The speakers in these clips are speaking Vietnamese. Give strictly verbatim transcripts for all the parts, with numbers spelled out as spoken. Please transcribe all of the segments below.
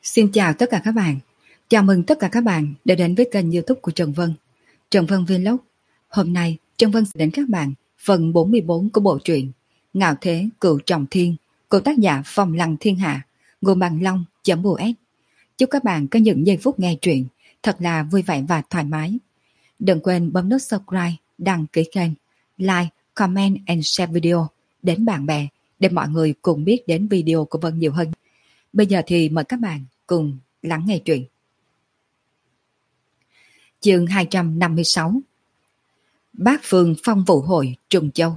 Xin chào tất cả các bạn. Chào mừng tất cả các bạn đã đến với kênh YouTube của Trần Vân. Trần Vân Vlog. Hôm nay Trần Vân sẽ đến các bạn phần bốn mươi bốn của bộ truyện Ngạo Thế Cựu Trọng Thiên của tác giả Phong Lăng Thiên Hạ, gồm bằng long.us. Chúc các bạn có những giây phút nghe truyện thật là vui vẻ và thoải mái. Đừng quên bấm nút subscribe, đăng ký kênh, like, comment and share video đến bạn bè để mọi người cùng biết đến video của Vân nhiều hơn. Bây giờ thì mời các bạn cùng lắng nghe truyện. Chương hai trăm năm mươi sáu. Bát Phương Phong Vũ Hội Trùng Châu.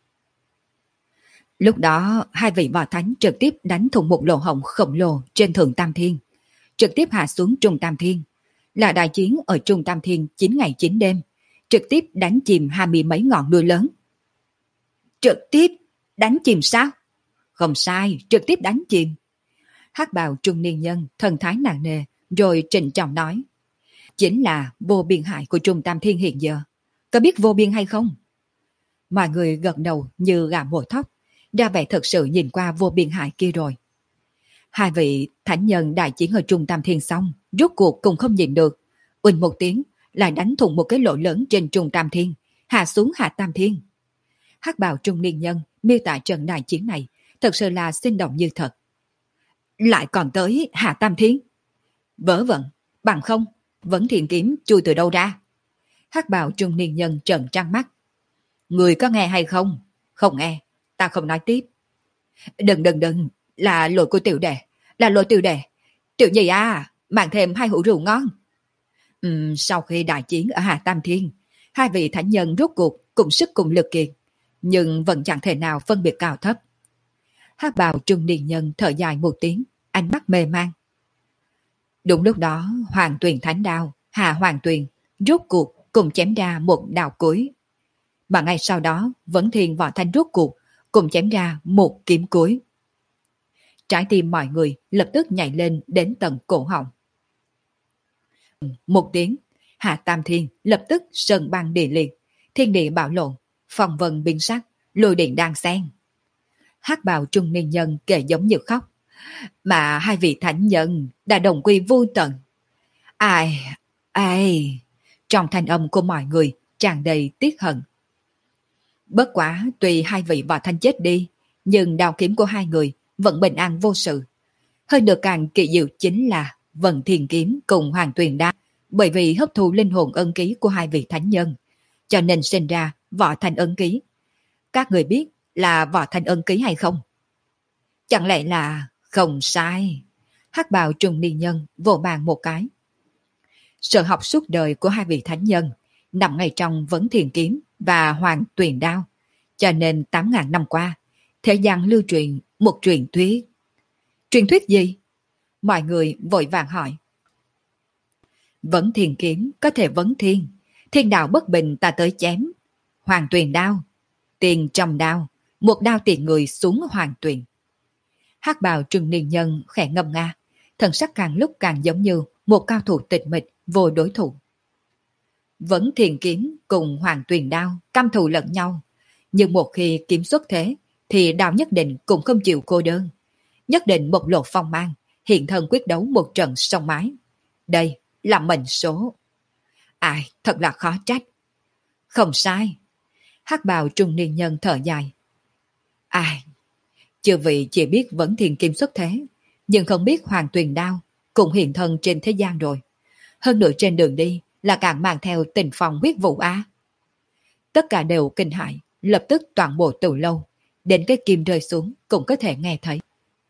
Lúc đó hai vị võ thánh trực tiếp đánh thủng một lỗ hổng khổng lồ trên Thượng Tam Thiên, trực tiếp hạ xuống Trung Tam Thiên, là đại chiến ở Trung Tam Thiên chín ngày chín đêm, trực tiếp đánh chìm hai mươi mấy ngọn núi lớn. Trực tiếp đánh chìm sao? Không sai, trực tiếp đánh chìm. Hắc bào trung niên nhân thần thái nặng nề rồi trịnh trọng nói: chính là vô biên hại của Trung Tam Thiên hiện giờ. Có biết vô biên hay không? Mọi người gật đầu như gà mổ thóc, ra vẻ thật sự nhìn qua vô biên hại kia rồi. Hai vị thánh nhân đại chiến ở Trung Tam Thiên xong, rốt cuộc cũng không nhìn được, uỳnh một tiếng lại đánh thủng một cái lỗ lớn trên Trung Tam Thiên, hạ xuống Hạ Tam Thiên. Hắc bào trung niên nhân miêu tả trận đại chiến này thật sự là sinh động như thật. Lại còn tới Hạ Tam Thiên. Vớ vẩn, bằng không, Vấn Thiên Kiếm chui từ đâu ra? Hắc bào trung niên nhân trợn trắng mắt. Người có nghe hay không? Không nghe, ta không nói tiếp. Đừng đừng đừng, là lỗi của tiểu đệ, là lỗi tiểu đệ. Tiểu nhị à, mang thêm hai hũ rượu ngon. Uhm, sau khi đại chiến ở Hạ Tam Thiên, hai vị thánh nhân rốt cuộc cùng sức cùng lực kiệt, nhưng vẫn chẳng thể nào phân biệt cao thấp. Hắc bào trung niên nhân thở dài một tiếng, ánh mắt mê man. Đúng lúc đó, Hoàng Tuyền thánh đao, Hạ Hoàng Tuyền rốt cuộc cùng chém ra một đao cuối. Mà ngay sau đó, Vấn Thiên võ thánh rốt cuộc cùng chém ra một kiếm cuối. Trái tim mọi người lập tức nhảy lên đến tận cổ họng. Một tiếng, Hạ Tam Thiên lập tức sơn băng địa liệt, thiên địa bạo lộn, phong vân biến sắc, lôi điện đang xen. Hắc bào trung niên nhân kể giống như khóc. Mà hai vị thánh nhân đã đồng quy vô tận. Ai, ai, trong thanh âm của mọi người tràn đầy tiếc hận. Bất quá tuy hai vị võ thánh chết đi, nhưng đao kiếm của hai người vẫn bình an vô sự. Hơn được càng kỳ diệu chính là Vận Thiên Kiếm cùng Hoàng Tuyền Đao, bởi vì hấp thu linh hồn ân ký của hai vị thánh nhân, cho nên sinh ra võ thanh ân ký. Các người biết là võ thanh ân ký hay không? Chẳng lẽ là... Không sai. Hắc bào trung niên nhân vỗ bàn một cái. Sở học suốt đời của hai vị thánh nhân nằm ngay trong Vấn Thiên Kiếm và Hoàng Tuyền Đao, cho nên tám ngàn năm qua thế gian lưu truyền một truyền thuyết. Truyền thuyết gì? Mọi người vội vàng hỏi. Vấn Thiên Kiếm có thể vấn thiên, thiên đạo bất bình ta tới chém. Hoàng Tuyền Đao, tiền trong đao, một đao tiền người xuống Hoàng Tuyền. Hắc bào trung niên nhân khẽ ngâm nga, thần sắc càng lúc càng giống như một cao thủ tịch mịch vô đối thủ. Vấn Thiên Kiếm cùng Hoàng Tuyền Đao căm thù lẫn nhau, nhưng một khi kiếm xuất thế thì đao nhất định cũng không chịu cô đơn, nhất định bộc lộ phong mang, hiện thân quyết đấu một trận sông mái. Đây là mệnh số. Ai, thật là khó trách. Không sai. Hắc bào trung niên nhân thở dài. Ai, chư vị chỉ biết Vấn Thiên Kiếm xuất thế, nhưng không biết Hoàng Tuyền Đao cũng hiện thân trên thế gian rồi. Hơn nữa trên đường đi là càng mang theo tình phòng huyết vụ á. Tất cả đều kinh hãi, lập tức toàn bộ từ lâu, đến cái kim rơi xuống cũng có thể nghe thấy.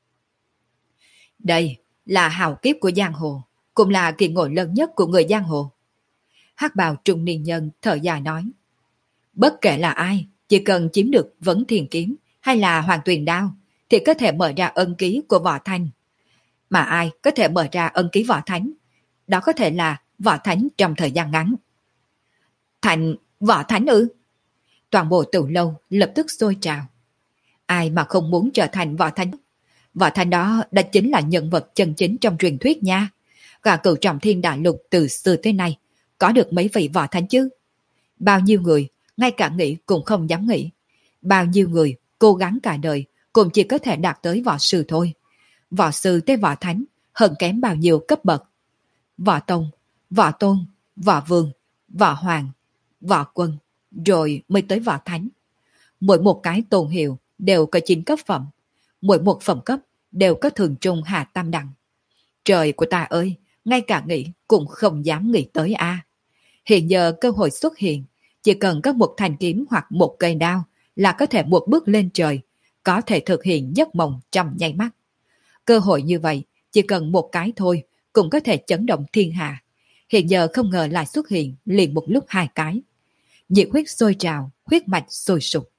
Đây là hào kiếp của giang hồ, cũng là kỳ ngộ lớn nhất của người giang hồ. Hắc bào trung niên nhân thở dài nói. Bất kể là ai, chỉ cần chiếm được Vấn Thiên Kiếm hay là Hoàng Tuyền Đao thì có thể mở ra ân ký của võ thánh. Mà ai có thể mở ra ân ký võ thánh, đó có thể là võ thánh trong thời gian ngắn. Thành võ thánh ư? Toàn bộ từ lâu lập tức sôi trào. Ai mà không muốn trở thành võ thánh? Võ thánh đó đã chính là nhân vật chân chính trong truyền thuyết nha. Cả cửu trọng thiên đại lục từ xưa tới nay có được mấy vị võ thánh chứ? Bao nhiêu người ngay cả nghĩ cũng không dám nghĩ. Bao nhiêu người cố gắng cả đời cũng chỉ có thể đạt tới võ sư thôi. Võ sư tới võ thánh hơn kém bao nhiêu cấp bậc. Võ tông, võ tôn, võ vương, võ hoàng, võ quân, rồi mới tới võ thánh. Mỗi một cái tôn hiệu đều có chín cấp phẩm, mỗi một phẩm cấp đều có thường trung hạ tam đẳng. Trời của ta ơi, ngay cả nghĩ cũng không dám nghĩ tới a. Hiện giờ cơ hội xuất hiện, chỉ cần có một thanh kiếm hoặc một cây đao là có thể một bước lên trời, có thể thực hiện giấc mộng trong nháy mắt. Cơ hội như vậy, chỉ cần một cái thôi, cũng có thể chấn động thiên hạ. Hiện giờ không ngờ lại xuất hiện liền một lúc hai cái. Nhiệt huyết sôi trào, huyết mạch sôi sục.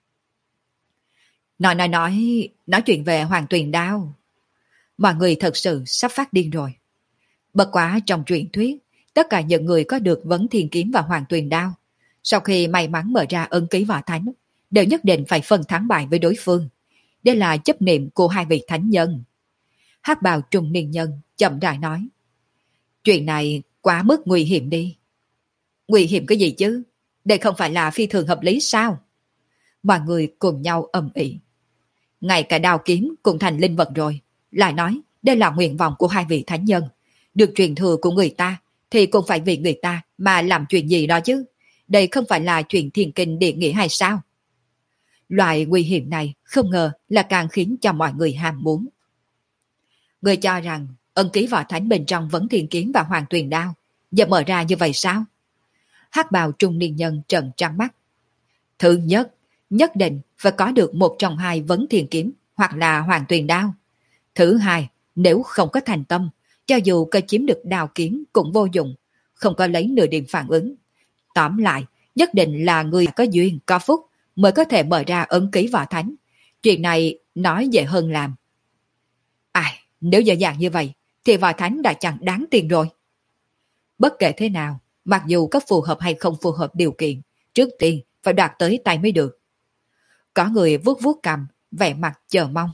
Nói nói nói, nói chuyện về Hoàng Tuyền Đao. Mọi người thật sự sắp phát điên rồi. Bất quá trong truyền thuyết, tất cả những người có được Vấn Thiên Kiếm và Hoàng Tuyền Đao, sau khi may mắn mở ra ân ký võ thánh, đều nhất định phải phân thắng bại với đối phương. Đây là chấp niệm của hai vị thánh nhân. Hắc bào trung niên nhân chậm rãi nói. Chuyện này quá mức nguy hiểm đi. Nguy hiểm cái gì chứ? Đây không phải là phi thường hợp lý sao? Mọi người cùng nhau ầm ĩ. Ngay cả đao kiếm cũng thành linh vật rồi. Lại nói đây là nguyện vọng của hai vị thánh nhân. Được truyền thừa của người ta thì cũng phải vì người ta mà làm chuyện gì đó chứ. Đây không phải là chuyện thiên kinh địa nghĩa hay sao? Loại nguy hiểm này không ngờ là càng khiến cho mọi người ham muốn. Người cho rằng ân ký võ thánh bên trong Vấn Thiên Kiếm và Hoàng Tuyền Đao giờ mở ra như vậy sao? Hắc bào trung niên nhân trợn trắng mắt. Thứ nhất, nhất định phải có được một trong hai Vấn Thiên Kiếm hoặc là Hoàng Tuyền Đao. Thứ hai, nếu không có thành tâm, cho dù có chiếm được đao kiếm cũng vô dụng, không có lấy nửa điểm phản ứng. Tóm lại, nhất định là người có duyên, có phúc mới có thể mở ra ấn ký võ thánh. Chuyện này nói dễ hơn làm. Ai, nếu dễ dàng như vậy, thì võ thánh đã chẳng đáng tiền rồi. Bất kể thế nào, mặc dù có phù hợp hay không phù hợp điều kiện, trước tiên phải đoạt tới tay mới được. Có người vuốt vuốt cằm, vẻ mặt chờ mong.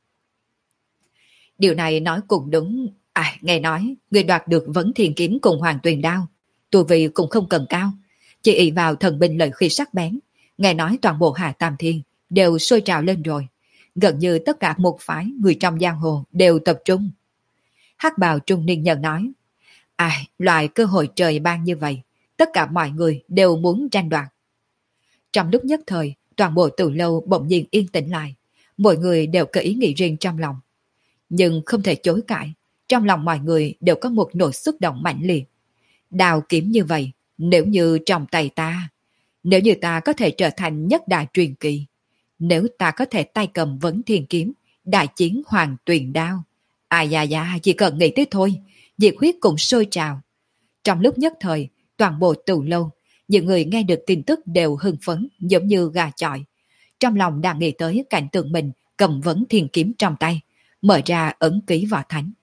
Điều này nói cũng đúng. À, nghe nói, người đoạt được Vấn Thiên Kiếm cùng Hoàng Tuyền Đao, tu vi cũng không cần cao, chỉ ỷ vào thần binh lợi khí sắc bén. Nghe nói toàn bộ Hạ Tam Thiên đều sôi trào lên rồi. Gần như tất cả một phái người trong giang hồ đều tập trung. Hắc bào trung niên nhân nói, ai, à, loại cơ hội trời ban như vậy, tất cả mọi người đều muốn tranh đoạt. Trong lúc nhất thời, toàn bộ từ lâu bỗng nhiên yên tĩnh lại, mọi người đều có ý nghĩ riêng trong lòng. Nhưng không thể chối cãi, trong lòng mọi người đều có một nỗi xúc động mạnh liệt. Đào kiếm như vậy, nếu như trong tay ta, nếu như ta có thể trở thành nhất đại truyền kỳ, nếu ta có thể tay cầm Vấn Thiên Kiếm, đại chiến Hoàng Tuyền Đao, ai da da, chỉ cần nghĩ tới thôi, nhiệt huyết cũng sôi trào. Trong lúc nhất thời, toàn bộ từ lâu, những người nghe được tin tức đều hưng phấn giống như gà chọi. Trong lòng đang nghĩ tới cảnh tượng mình cầm Vấn Thiên Kiếm trong tay, mở ra ấn ký võ thánh.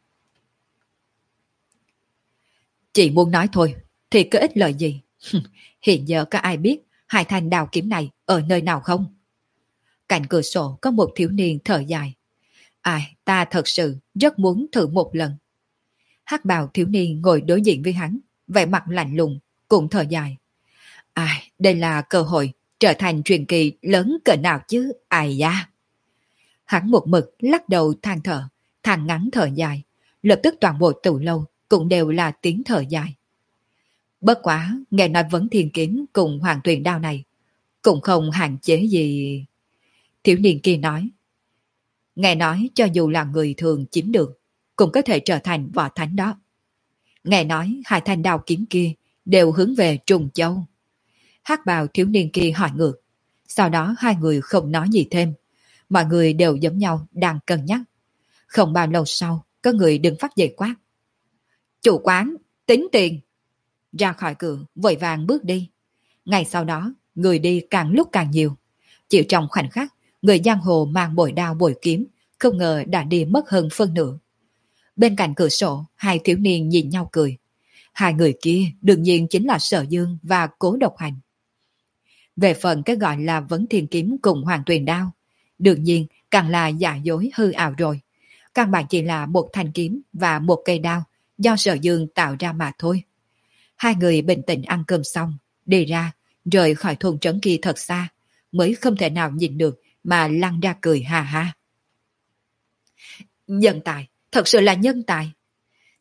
Chỉ muốn nói thôi, thì có ích lợi gì? Hiện giờ có ai biết hai thanh đào kiếm này ở nơi nào không? Cạnh cửa sổ có một thiếu niên thở dài. Ai, ta thật sự rất muốn thử một lần. Hắc bào thiếu niên ngồi đối diện với hắn, vẻ mặt lạnh lùng, cũng thở dài. Ai, đây là cơ hội trở thành truyền kỳ lớn cỡ nào chứ, ai da. Hắn một mực lắc đầu than thở, than ngắn thở dài, lập tức toàn bộ từ lâu cũng đều là tiếng thở dài. Bất quá, nghe nói Vấn Thiên Kiếm cùng Hoàng Tuyền Đao này, cũng không hạn chế gì. Thiếu niên kia nói, nghe nói cho dù là người thường chiếm được, cũng có thể trở thành võ thánh đó. Nghe nói hai thanh đao kiếm kia đều hướng về Trùng Châu. Hắc bào thiếu niên kia hỏi ngược, sau đó hai người không nói gì thêm. Mọi người đều giống nhau đang cân nhắc. Không bao lâu sau, có người đứng phát dậy quát. Chủ quán, tính tiền. Ra khỏi cửa, vội vàng bước đi. Ngày sau đó, người đi càng lúc càng nhiều. Chịu trong khoảnh khắc, người giang hồ mang bội đao bội kiếm, không ngờ đã đi mất hơn phân nửa. Bên cạnh cửa sổ, hai thiếu niên nhìn nhau cười. Hai người kia đương nhiên chính là Sở Dương và Cố Độc Hành. Về phần cái gọi là Vấn Thiên Kiếm cùng Hoàng Tuyền Đao, đương nhiên càng là giả dối hư ảo rồi. Căn bản chỉ là một thanh kiếm và một cây đao do Sở Dương tạo ra mà thôi. Hai người bình tĩnh ăn cơm xong, đi ra, rời khỏi thôn trấn kia thật xa, mới không thể nào nhìn được mà lăn ra cười ha ha. Nhân tài, thật sự là nhân tài.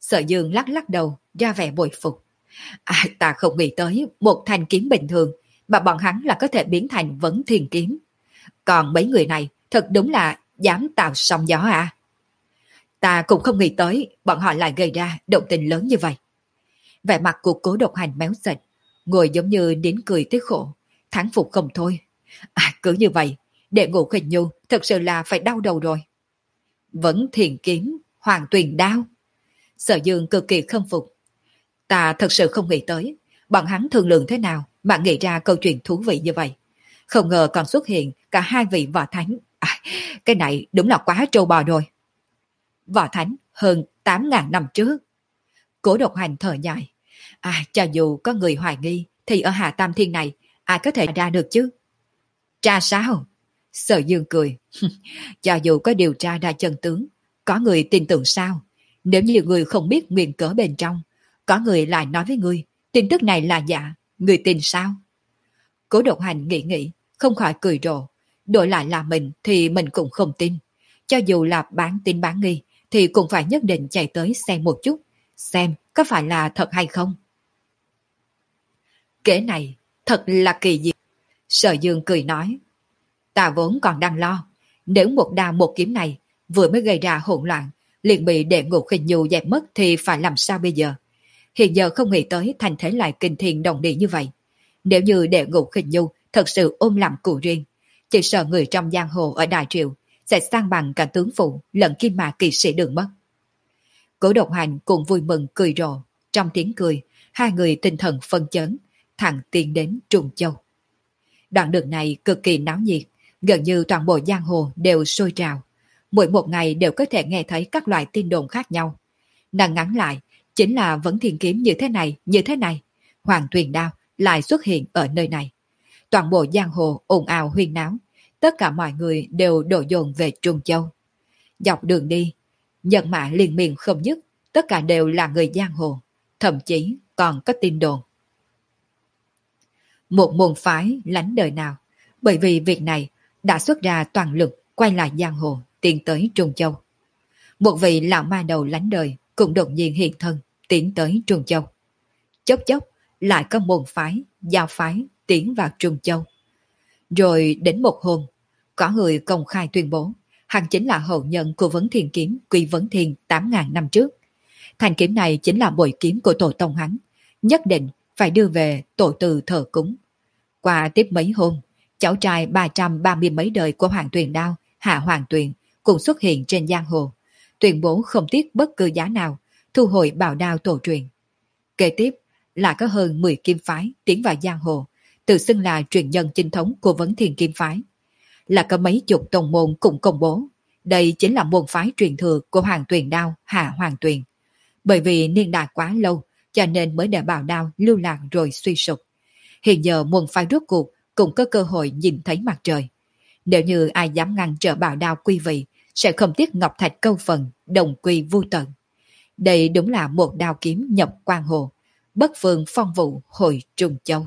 Sở Dương lắc lắc đầu, ra vẻ bội phục. À, ta không nghĩ tới một thanh kiếm bình thường mà bọn hắn là có thể biến thành vấn thiên kiếm. Còn mấy người này thật đúng là dám tạo sóng gió à. Ta cũng không nghĩ tới bọn họ lại gây ra động tình lớn như vậy. Vẻ mặt của Cố Độc Hành méo sệt, ngồi giống như nín cười tiếc khổ, thán phục không thôi. À, cứ như vậy, đệ ngũ Khinh Nhu thật sự là phải đau đầu rồi. Vẫn thiền kiếm, hoàng tuyền đao. Sở Dương cực kỳ khâm phục. Ta thật sự không nghĩ tới, bọn hắn thương lượng thế nào mà nghĩ ra câu chuyện thú vị như vậy. Không ngờ còn xuất hiện cả hai vị võ thánh. À, cái này đúng là quá trâu bò rồi. Võ thánh hơn tám ngàn năm trước. Cố Độc Hành thở dài. À, cho dù có người hoài nghi, thì ở Hạ Tam Thiên này, ai có thể ra được chứ? Tra sao? Sở Dương cười. Cho dù có điều tra ra chân tướng, có người tin tưởng sao? Nếu như người không biết nguyên cớ bên trong, có người lại nói với người, tin tức này là giả, người tin sao? Cố Độc Hành nghĩ nghĩ, không khỏi cười rộ. Đổi lại là mình thì mình cũng không tin. Cho dù là bán tin bán nghi, thì cũng phải nhất định chạy tới xem một chút, xem có phải là thật hay không. Kế này thật là kỳ dị. Sở Dương cười nói. Ta vốn còn đang lo, nếu một đao một kiếm này vừa mới gây ra hỗn loạn, liền bị đệ ngũ Khinh Nhu dẹp mất thì phải làm sao bây giờ? Hiện giờ không nghĩ tới thành thế lại kinh thiên động địa như vậy. Nếu như đệ ngũ Khinh Nhu thật sự ôm làm cụ riêng, chỉ sợ người trong giang hồ ở Đại Triệu sẽ sang bằng cả tướng phụ lẫn kim mã kỳ sĩ đường mất. Cố Độc Hành cũng vui mừng cười rộ. Trong tiếng cười, hai người tinh thần phân chấn, thẳng tiến đến Trung Châu. Đoạn đường này cực kỳ náo nhiệt, gần như toàn bộ giang hồ đều sôi trào. Mỗi một ngày đều có thể nghe thấy các loại tin đồn khác nhau. Nàng ngắn lại, chính là vấn thiên kiếm như thế này, như thế này. Hoàng tuyền đao lại xuất hiện ở nơi này. Toàn bộ giang hồ ồn ào huyên náo, tất cả mọi người đều đổ dồn về Trung Châu. Dọc đường đi, nhân mã liên miên không dứt, tất cả đều là người giang hồ, thậm chí còn có tin đồn. Một môn phái lánh đời nào, bởi vì việc này đã xuất ra toàn lực quay lại giang hồ, tiến tới Trung Châu. Một vị lão ma đầu lánh đời cũng đột nhiên hiện thân, tiến tới Trung Châu. Chốc chốc lại có môn phái, giao phái tiến vào Trung Châu. Rồi đến một hôm, có người công khai tuyên bố hắn chính là hậu nhân của Vấn Thiên Kiếm Quy Vấn Thiên tám ngàn năm trước. Thanh kiếm này chính là bội kiếm của tổ tông hắn, nhất định phải đưa về tổ từ thờ cúng. Qua tiếp mấy hôm, cháu trai ba trăm ba mươi mấy đời của Hoàng Tuyền Đao, Hạ Hoàng Tuyền, cũng xuất hiện trên giang hồ, tuyên bố không tiếc bất cứ giá nào, thu hồi bảo đao tổ truyền. Kế tiếp, lại có hơn mười kim phái tiến vào giang hồ, tự xưng là truyền nhân chính thống của Vấn Thiên Kim Phái. Là có mấy chục tông môn cũng công bố, đây chính là môn phái truyền thừa của Hoàng Tuyền Đao, Hạ Hoàng Tuyền. Bởi vì niên đại quá lâu, cho nên mới để bảo đao lưu lạc rồi suy sụp. Hiện giờ môn phái rốt cuộc cũng có cơ hội nhìn thấy mặt trời. Nếu như ai dám ngăn trở bảo đao quy vị, sẽ không tiếc ngọc thạch câu phần, đồng quy vu tận. Đây đúng là một đao kiếm nhập quan hồ, bất phương phong vụ hồi Trung Châu.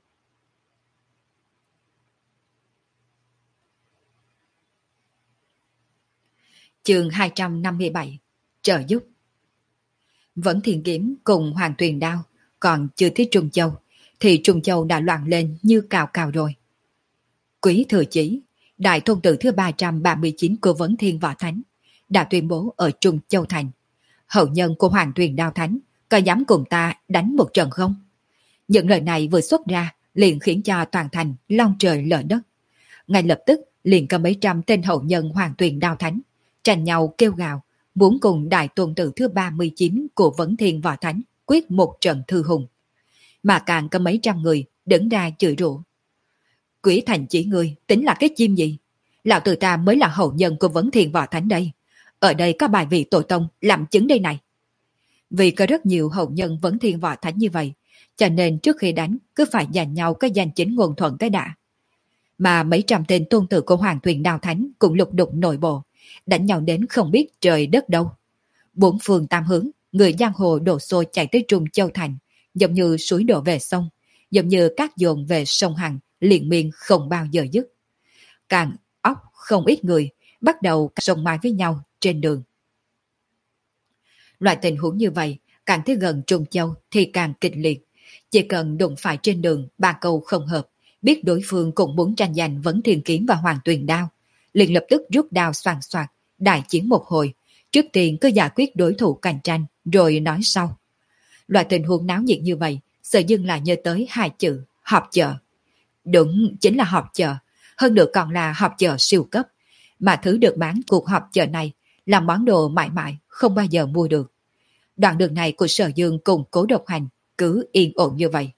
Chương hai trăm năm mươi bảy. Trợ giúp. Vẫn Thiên Kiếm cùng Hoàng Tuyền Đao còn chưa tới Trung Châu, thì Trung Châu đã loạn lên như cào cào rồi. Quý Thừa Chí, đại thôn tử thứ ba trăm ba mươi chín của Vấn Thiên Võ Thánh, đã tuyên bố ở Trung Châu Thành. Hậu nhân của Hoàng Tuyền Đao Thánh có dám cùng ta đánh một trận không? Những lời này vừa xuất ra liền khiến cho toàn thành long trời lở đất. Ngay lập tức liền có mấy trăm tên hậu nhân Hoàng Tuyền Đao Thánh tranh nhau kêu gào, muốn cùng đại tôn tử thứ ba mươi chín của Vấn Thiên Võ Thánh quyết một trận thư hùng. Mà càng có mấy trăm người đứng ra chửi rủa. Quỷ thành chỉ ngươi tính là cái chim gì? Lão tử ta mới là hậu nhân của Vấn Thiên Võ Thánh đây. Ở đây có bài vị tổ tông làm chứng đây này. Vì có rất nhiều hậu nhân Vấn Thiên Võ Thánh như vậy, cho nên trước khi đánh cứ phải giành nhau cái danh chính ngôn thuận cái đã. Mà mấy trăm tên tôn tử của Hoàng Tuyền Đao Thánh cũng lục đục nội bộ, đánh nhau đến không biết trời đất đâu. Bốn phương tam hướng, người giang hồ đổ xô chạy tới Trung Châu Thành, giống như suối đổ về sông, giống như cát dồn về sông Hằng, liền miên không bao giờ dứt. Càng óc không ít người bắt đầu sông mai với nhau trên đường. Loại tình huống như vậy, càng tới gần Trung Châu thì càng kịch liệt. Chỉ cần đụng phải trên đường ba câu không hợp, biết đối phương cũng muốn tranh giành Vấn Thiên Kiếm và Hoàng Tuyền Đao, liền lập tức rút đao xoàn xoạc, đại chiến một hồi. Trước tiên cứ giải quyết đối thủ cạnh tranh, rồi nói sau. Loại tình huống náo nhiệt như vậy, Sở Dương lại nhớ tới hai chữ họp chợ. Đúng, chính là họp chợ, hơn nữa còn là họp chợ siêu cấp. Mà thứ được bán cuộc họp chợ này là món đồ mãi mãi không bao giờ mua được. Đoạn đường này của Sở Dương cùng Cố Độc Hành cứ yên ổn như vậy.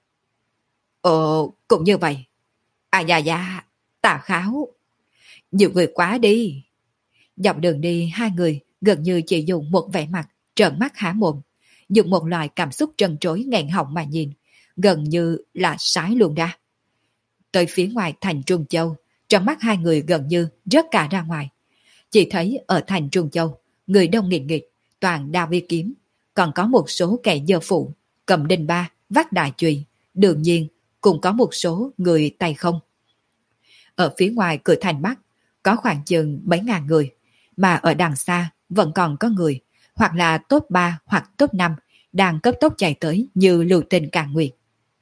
Ồ, cũng như vậy. À dạ dạ, Tà Kháo. Nhiều người quá đi. Dọc đường đi hai người gần như chỉ dùng một vẻ mặt trợn mắt há mồm, dùng một loại cảm xúc trần trối nghẹn họng mà nhìn, gần như là sái luôn ra. Tới phía ngoài thành Trung Châu, trong mắt hai người gần như rớt cả ra ngoài. Chỉ thấy ở thành Trung Châu, người đông nghịt nghịt, toàn đao vi kiếm, còn có một số kẻ dơ phụ, cầm đinh ba, vác đại chùy, đương nhiên cũng có một số người tay không. Ở phía ngoài cửa thành Bắc, có khoảng chừng mấy ngàn người, mà ở đằng xa vẫn còn có người, hoặc là top ba hoặc top năm, đang cấp tốc chạy tới như lưu tình càn nguyệt.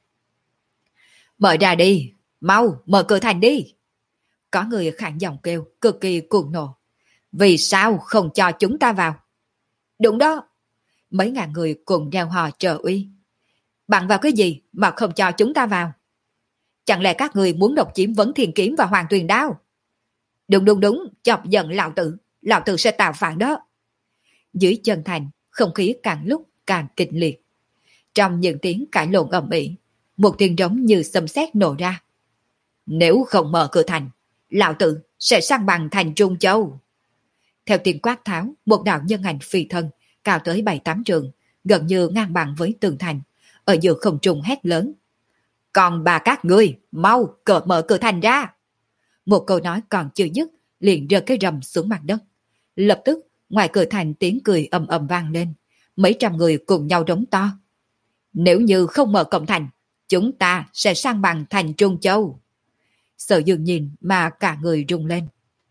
Mở ra đi, mau, mở cửa thành đi. Có người khản giọng kêu, cực kỳ cuồng nộ. Vì sao không cho chúng ta vào? Đúng đó. Mấy ngàn người cùng reo hò trợ uy. Bạn vào cái gì mà không cho chúng ta vào? Chẳng lẽ các người muốn độc chiếm Vấn Thiên Kiếm và Hoàng Tuyền Đao? Đúng đúng đúng, chọc giận lão tử, lão tử sẽ tạo phản đó. Dưới chân thành, không khí càng lúc càng kịch liệt. Trong những tiếng cãi lộn ầm ĩ, một tiếng trống như sấm sét nổ ra. Nếu không mở cửa thành, lão tử sẽ sang bằng thành Trung Châu. Theo tiếng quát tháo, một đạo nhân ảnh phi thân, cao tới bảy tám trường, gần như ngang bằng với tường thành, ở giữa không trung hét lớn. Còn bà các ngươi, mau cởi mở cửa thành ra. Một câu nói còn chưa dứt, liền rơi cái rầm xuống mặt đất. Lập tức, ngoài cửa thành tiếng cười ầm ầm vang lên, mấy trăm người cùng nhau rống to. Nếu như không mở cổng thành, chúng ta sẽ sang bằng thành Trung Châu. Sở Dương nhìn mà cả người rung lên.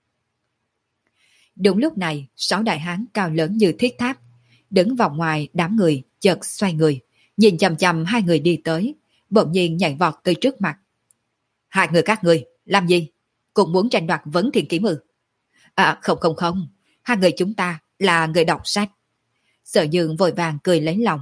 Đúng lúc này, sáu đại hán cao lớn như thiết tháp, đứng vòng ngoài đám người, chợt xoay người, nhìn chằm chằm hai người đi tới, bỗng nhiên nhảy vọt tới trước mặt. Hai người các người, làm gì? Cũng muốn tranh đoạt Vấn Thiên Kiếm ư? À không không không, hai người chúng ta là người đọc sách. Sở Dương vội vàng cười lấy lòng.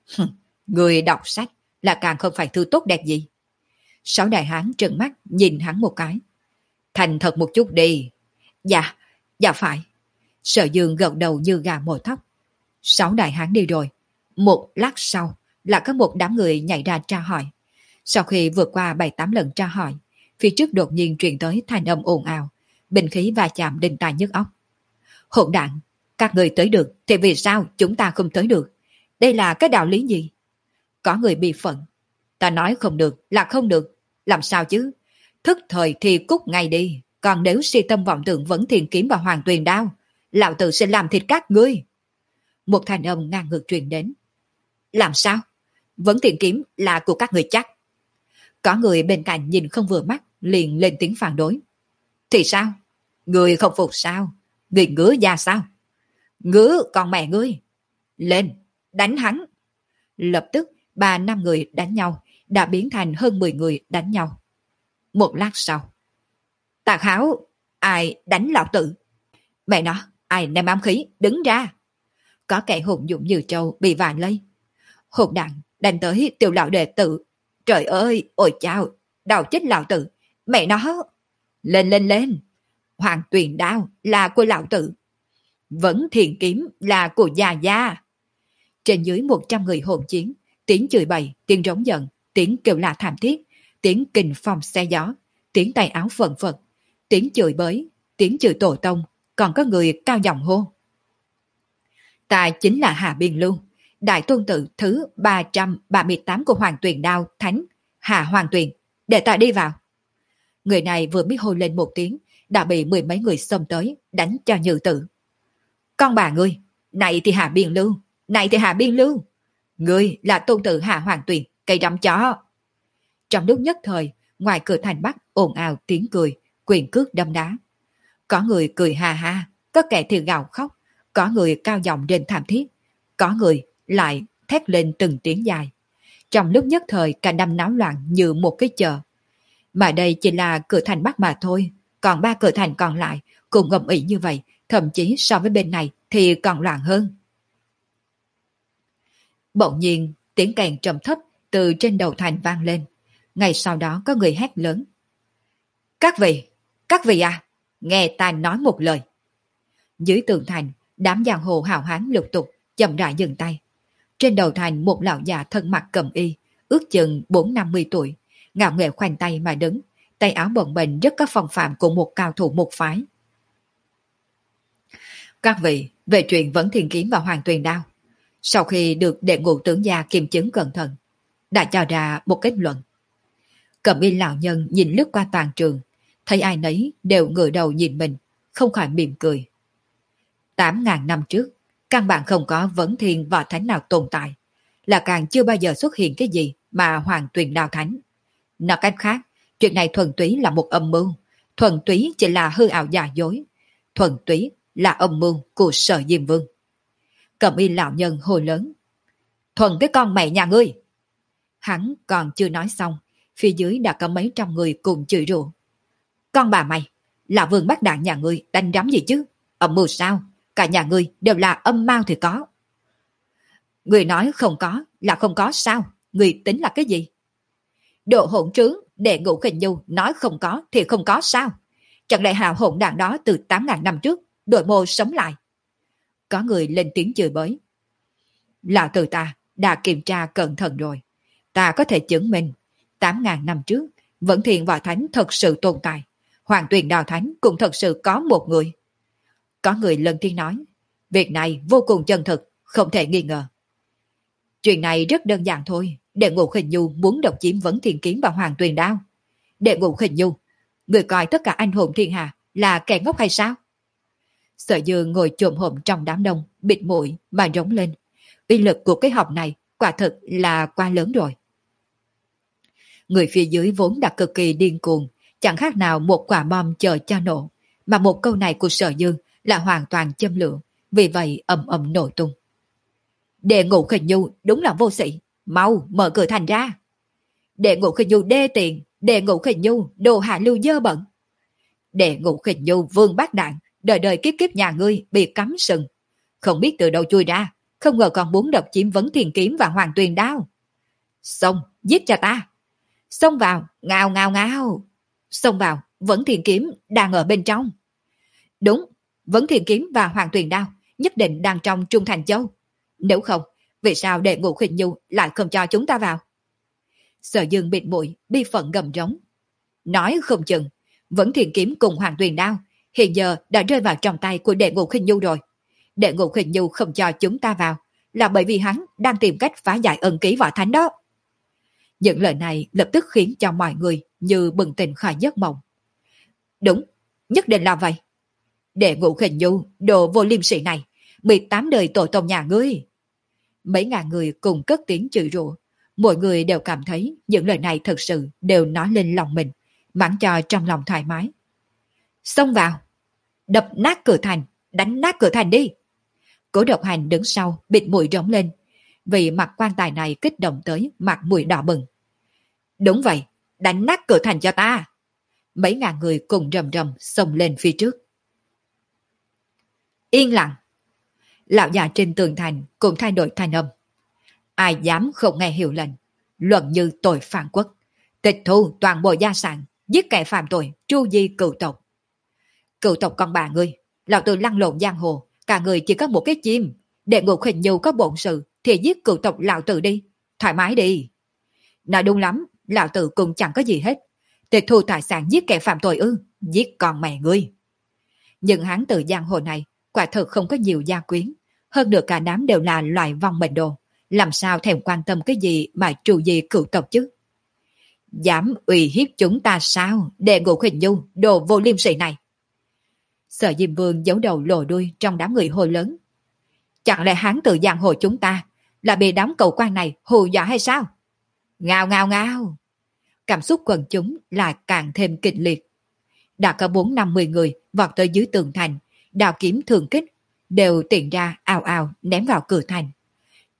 Người đọc sách là càng không phải thứ tốt đẹp gì. Sáu đại hán trợn mắt nhìn hắn một cái. Thành thật một chút đi. Dạ, dạ phải. Sở Dương gật đầu như gà mổ thóc. Sáu đại hán đi rồi. Một lát sau là có một đám người nhảy ra tra hỏi. Sau khi vượt qua bảy tám lần tra hỏi, phía trước đột nhiên truyền tới thanh âm ồn ào, bình khí va chạm đinh tai nhức óc. Hỗn đản, các người tới được thì vì sao chúng ta không tới được? Đây là cái đạo lý gì? Có người bị phẫn. Ta nói không được là không được, làm sao chứ? Thức thời thì cút ngay đi, còn nếu si tâm vọng tưởng Vấn Thiên Kiếm và Hoàng Tuyền Đao, lão tử sẽ làm thịt các ngươi. Một thanh âm ngang ngược truyền đến. Làm sao? Vấn Thiên Kiếm là của các người chắc? Có người bên cạnh nhìn không vừa mắt, liền lên tiếng phản đối. Thì sao? Người không phục sao? Người ngứa da sao? Ngứa con mẹ ngươi. Lên, đánh hắn. Lập tức, ba năm người đánh nhau, đã biến thành hơn mười người đánh nhau. Một lát sau. Tà Kháo, ai đánh lão tử? Mẹ nó, ai ném ám khí, đứng ra. Có kẻ hùng dũng như trâu bị vạ lây. Hồn đạn đánh tới tiểu lão đệ tử. Trời ơi, ôi chao, đau chết lão tử. Mẹ nó, lên lên lên. Hoàng Tuyền Đao là của lão tử. Vấn Thiên Kiếm là của già gia. Trên dưới một trăm người hỗn chiến, tiếng chửi bậy, tiếng rống giận, tiếng kêu la thảm thiết, tiếng kình phong xe gió, tiếng tay áo phận phật, tiếng chửi bới, tiếng chửi tổ tông, còn có người cao giọng hô. Ta chính là Hà Biên Lưu, đại tôn tử thứ ba trăm ba mươi tám của Hoàng Tuyền Đao Thánh, Hà Hoàng Tuyền, để ta đi vào. Người này vừa mới hô lên một tiếng, đã bị mười mấy người xông tới, đánh cho như tử. Con bà ngươi, này thì Hà Biên Lưu, này thì Hà Biên Lưu. Ngươi là tôn tử Hà Hoàng Tuyền, cây rắm chó. Trong lúc nhất thời, ngoài cửa thành Bắc ồn ào tiếng cười, quyền cước đâm đá. Có người cười ha ha, có kẻ thì gào khóc, có người cao giọng rên thảm thiết, có người lại thét lên từng tiếng dài. Trong lúc nhất thời cả đám náo loạn như một cái chợ. Mà đây chỉ là cửa thành Bắc mà thôi, còn ba cửa thành còn lại cùng ngầm ĩ như vậy, thậm chí so với bên này thì còn loạn hơn. Bỗng nhiên, tiếng kèn trầm thấp từ trên đầu thành vang lên. Ngay sau đó có người hét lớn. Các vị, các vị à, nghe ta nói một lời. Dưới tường thành, đám giang hồ hào hán lục tục, chậm rãi dừng tay. Trên đầu thành một lão già thân mặc cẩm y, ước chừng bốn năm mươi tuổi, ngạo nghễ khoanh tay mà đứng, tay áo bồng bềnh rất có phong phạm của một cao thủ một phái. Các vị, về chuyện Vấn Thiên Kiếm và Hoàng Tuyền Đao, sau khi được đệ ngũ tướng gia kiểm chứng cẩn thận, đã cho ra một kết luận. Cẩm y lão nhân nhìn lướt qua toàn trường, thấy ai nấy đều ngửa đầu nhìn mình, không khỏi mỉm cười. Tám ngàn năm trước, căn bản không có Vấn Thiên Võ Thánh nào tồn tại, là càng chưa bao giờ xuất hiện cái gì mà Hoàng Tuyền Đao Thánh. Nói cách khác, chuyện này thuần túy là một âm mưu, thuần túy chỉ là hư ảo giả dối, thuần túy là âm mưu của Sở Diêm Vương. Cẩm y lão nhân hô lớn. Thuần cái con mẹ nhà ngươi! Hắn còn chưa nói xong, phía dưới đã có mấy trăm người cùng chửi rủa. Con bà mày, là Vương Bác Đạn nhà ngươi đánh đắm gì chứ? Âm mưu sao? Cả nhà ngươi đều là âm mao thì có. Người nói không có là không có sao? Người tính là cái gì? Độ hỗn trướng, đệ ngũ Khinh Nhu nói không có thì không có sao? Chẳng lẽ hào hỗn đạn đó từ tám ngàn năm trước, đội mô sống lại? Có người lên tiếng chửi bới. Lão tử ta đã kiểm tra cẩn thận rồi. Ta có thể chứng minh, tám ngàn năm trước, Vấn Thiên Võ Thánh thật sự tồn tại. Hoàng Tuyền Đao Thánh cũng thật sự có một người. Có người lên tiếng nói, việc này vô cùng chân thực, không thể nghi ngờ. Chuyện này rất đơn giản thôi. Đệ ngũ Khinh Nhu muốn độc chiếm Vấn Thiên Kiếm và Hoàng Tuyền Đao. Đệ ngũ Khinh Nhu, người coi tất cả anh hùng thiên hạ là kẻ ngốc hay sao? Sở Dương ngồi chồm hổm trong đám đông, bịt mũi mà rống lên. Uy lực của cái học này quả thực là quá lớn rồi. Người phía dưới vốn đã cực kỳ điên cuồng, chẳng khác nào một quả bom chờ cho nổ, mà một câu này của Sở Dương là hoàn toàn châm lửa, vì vậy ầm ầm nổ tung. Đệ ngũ Khinh Nhu đúng là vô sĩ, mau mở cửa thành ra. Đệ ngũ Khinh Nhu đê tiện, đệ ngũ Khinh Nhu đồ hạ lưu dơ bẩn. Đệ ngũ Khinh Nhu Vương Bác Đạn, đời đời kiếp kiếp nhà ngươi bị cắm sừng, không biết từ đâu chui ra, không ngờ còn muốn độc chiếm Vấn Thiên Kiếm và Hoàng Tuyền Đao. Xông, giết cho ta. Xông vào, ngao ngao ngao. Xông vào, Vấn Thiên Kiếm đang ở bên trong. Đúng, Vấn Thiên Kiếm và Hoàng Tuyền Đao nhất định đang trong Trung Thành Châu. Nếu không, vì sao đệ ngũ Khinh Nhu lại không cho chúng ta vào? Sở Dương bịt mũi, bi phận gầm rống. Nói không chừng, Vấn Thiên Kiếm cùng Hoàng Tuyền Đao hiện giờ đã rơi vào trong tay của đệ ngũ Khinh Nhu rồi. Đệ ngũ Khinh Nhu không cho chúng ta vào là bởi vì hắn đang tìm cách phá giải ân ký Võ Thánh đó. Những lời này lập tức khiến cho mọi người như bừng tỉnh khỏi giấc mộng. Đúng, nhất định là vậy. Đệ ngũ Khinh Nhu, đồ vô liêm sỉ này, mười tám đời tổ tông nhà ngươi. Mấy ngàn người cùng cất tiếng chửi rủa, mỗi người đều cảm thấy những lời này thật sự đều nói lên lòng mình, mắng cho trong lòng thoải mái. Xông vào, đập nát cửa thành, đánh nát cửa thành đi. Cố Độc Hành đứng sau bịt mũi rống lên, vì mặt quan tài này kích động tới mặt mũi đỏ bừng. Đúng vậy, đánh nát cửa thành cho ta. Mấy ngàn người cùng rầm rầm xông lên phía trước. Yên lặng. Lão già trên tường thành cũng thay đổi thanh âm. Ai dám không nghe hiệu lệnh, luận như tội phản quốc, tịch thu toàn bộ gia sản, giết kẻ phạm tội, tru di cửu tộc. Cửu tộc con bà ngươi, lão tử lăn lộn giang hồ, cả người chỉ có một cái chim. Đệ ngũ Khinh Nhu có bổn sự thì giết cửu tộc lão tử đi, thoải mái đi. Nói đúng lắm, lão tử cũng chẳng có gì hết. Tịch thu tài sản giết kẻ phạm tội ư? Giết con mẹ ngươi. Nhưng hắn từ giang hồ này quả thực không có nhiều gia quyến, hơn nữa cả đám đều là loại vong mệnh đồ, làm sao thèm quan tâm cái gì mà tru di cửu tộc chứ? Dám uy hiếp chúng ta sao? Đệ ngũ Khinh Nhu, đồ vô liêm sỉ này. Sở Diêm Vương giấu đầu lộ đuôi trong đám người hô lớn. Chẳng lẽ hắn từ giang hồ chúng ta là bị đám cầu quan này hù dọa hay sao? Ngao ngao ngao. Cảm xúc quần chúng lại càng thêm kịch liệt. Đã có bốn năm mươi người vọt tới dưới tường thành, đào kiếm thường kích, đều tiện ra ào ào ném vào cửa thành.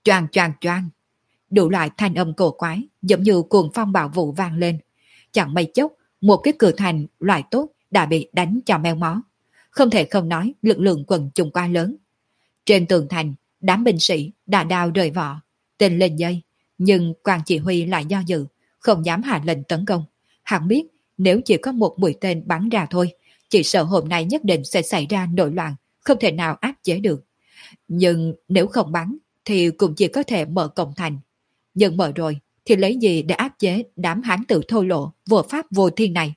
choang choang choang. Đủ loại thanh âm cổ quái, giống như cuồng phong bạo vụ vang lên. Chẳng mấy chốc, một cái cửa thành loại tốt đã bị đánh cho meo mó. Không thể không nói lực lượng quần chúng quá lớn. Trên tường thành, đám binh sĩ đã đao rời vỏ, tên lên dây, nhưng quan chỉ huy lại do dự, không dám hạ lệnh tấn công. Hắn biết nếu chỉ có một mũi tên bắn ra thôi, chỉ sợ hôm nay nhất định sẽ xảy ra nội loạn, không thể nào áp chế được. Nhưng nếu không bắn thì cũng chỉ có thể mở cổng thành. Nhưng mở rồi thì lấy gì để áp chế đám hán tử thô lộ vô pháp vô thiên này?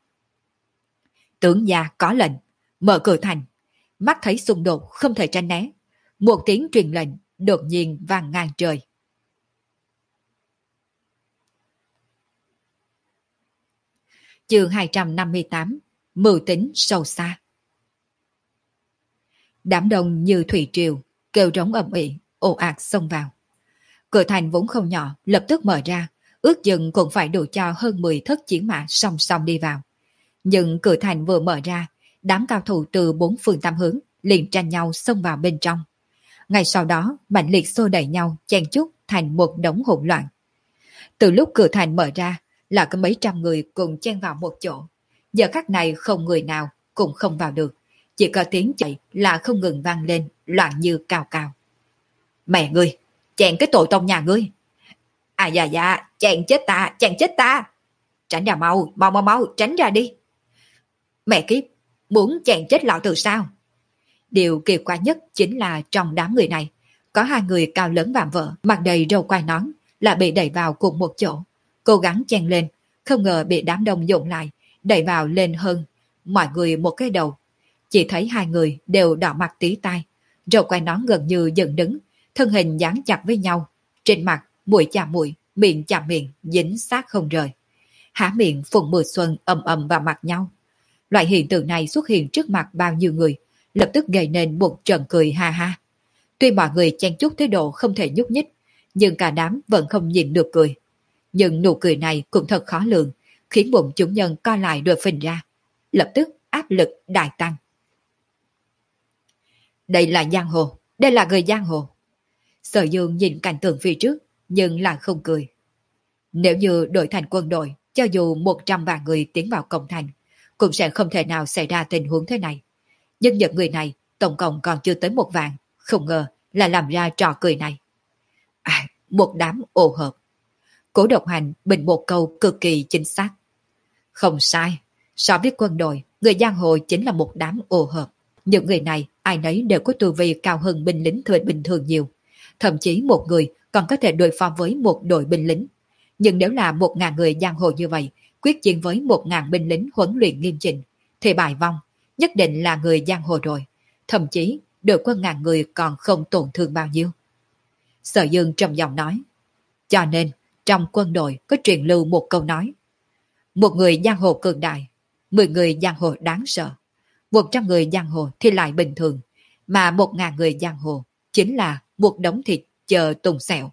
Tướng gia có lệnh, mở cửa thành. Mắt thấy xung đột không thể tránh né. Một tiếng truyền lệnh đột nhiên vang ngang trời. Chương hai trăm năm mươi tám. Mưu tính sâu xa. Đám đông như thủy triều, kêu rống ầm ĩ, ồ ạt xông vào. Cửa thành vốn không nhỏ, lập tức mở ra, ước chừng cũng phải đủ cho hơn mười thất chiến mã song song đi vào. Nhưng cửa thành vừa mở ra, đám cao thủ từ bốn phương tám hướng liền tranh nhau xông vào bên trong. Ngay sau đó, mạnh liệt xô đẩy nhau, chen chúc thành một đống hỗn loạn. Từ lúc cửa thành mở ra, là có mấy trăm người cùng chen vào một chỗ. Giờ khắc này không người nào cũng không vào được, chỉ có tiếng chạy là không ngừng vang lên, loạn như cào cào. Mẹ ngươi, chèn cái tổ tông nhà ngươi! À dạ dạ, chèn chết ta, chèn chết ta! Tránh ra mau, mau mau mau, tránh ra đi! Mẹ kiếp, muốn chèn chết lão tử sao? Điều kỳ quái nhất chính là trong đám người này, có hai người cao lớn vạm vỡ, mặt đầy râu quai nón, là bị đẩy vào cùng một chỗ. Cố gắng chen lên, không ngờ bị đám đông dồn lại, đẩy vào lên hơn mọi người một cái đầu. Chỉ thấy hai người đều đỏ mặt tí tai, râu quai nón gần như dựng đứng, thân hình dán chặt với nhau, trên mặt mũi chạm mũi, miệng chạm miệng, dính sát không rời. Há miệng phun mưa xuân ầm ầm vào mặt nhau. Loại hiện tượng này xuất hiện trước mặt bao nhiêu người, lập tức gây nên một trận cười ha ha. Tuy mọi người chen chúc tới độ không thể nhúc nhích, nhưng cả đám vẫn không nhịn được cười. Nhưng nụ cười này cũng thật khó lường, khiến bụng chúng nhân co lại rồi phình ra. Lập tức áp lực đại tăng. Đây là giang hồ, đây là người giang hồ. Sở Dương nhìn cảnh tượng phía trước, nhưng lại không cười. Nếu như đổi thành quân đội, cho dù một trăm vạn người tiến vào cổng thành, cũng sẽ không thể nào xảy ra tình huống thế này. Nhưng những người này, tổng cộng còn chưa tới một vạn, không ngờ là làm ra trò cười này. À, một đám ô hợp. Cố Độc Hành bình một câu cực kỳ chính xác. Không sai, so với quân đội, người giang hồ chính là một đám ô hợp. Những người này, ai nấy đều có tu vi cao hơn binh lính thuê bình thường nhiều. Thậm chí một người còn có thể đối phó với một đội binh lính. Nhưng nếu là một ngàn người giang hồ như vậy, quyết chiến với một ngàn binh lính huấn luyện nghiêm chỉnh, thì bại vong, nhất định là người giang hồ rồi. Thậm chí, đội quân ngàn người còn không tổn thương bao nhiêu. Sở Dương trầm giọng nói. Cho nên, trong quân đội có truyền lưu một câu nói. Một người giang hồ cường đại, mười người giang hồ đáng sợ. Một trăm người giang hồ thì lại bình thường, mà một ngàn người giang hồ chính là một đống thịt chờ tùng xẹo.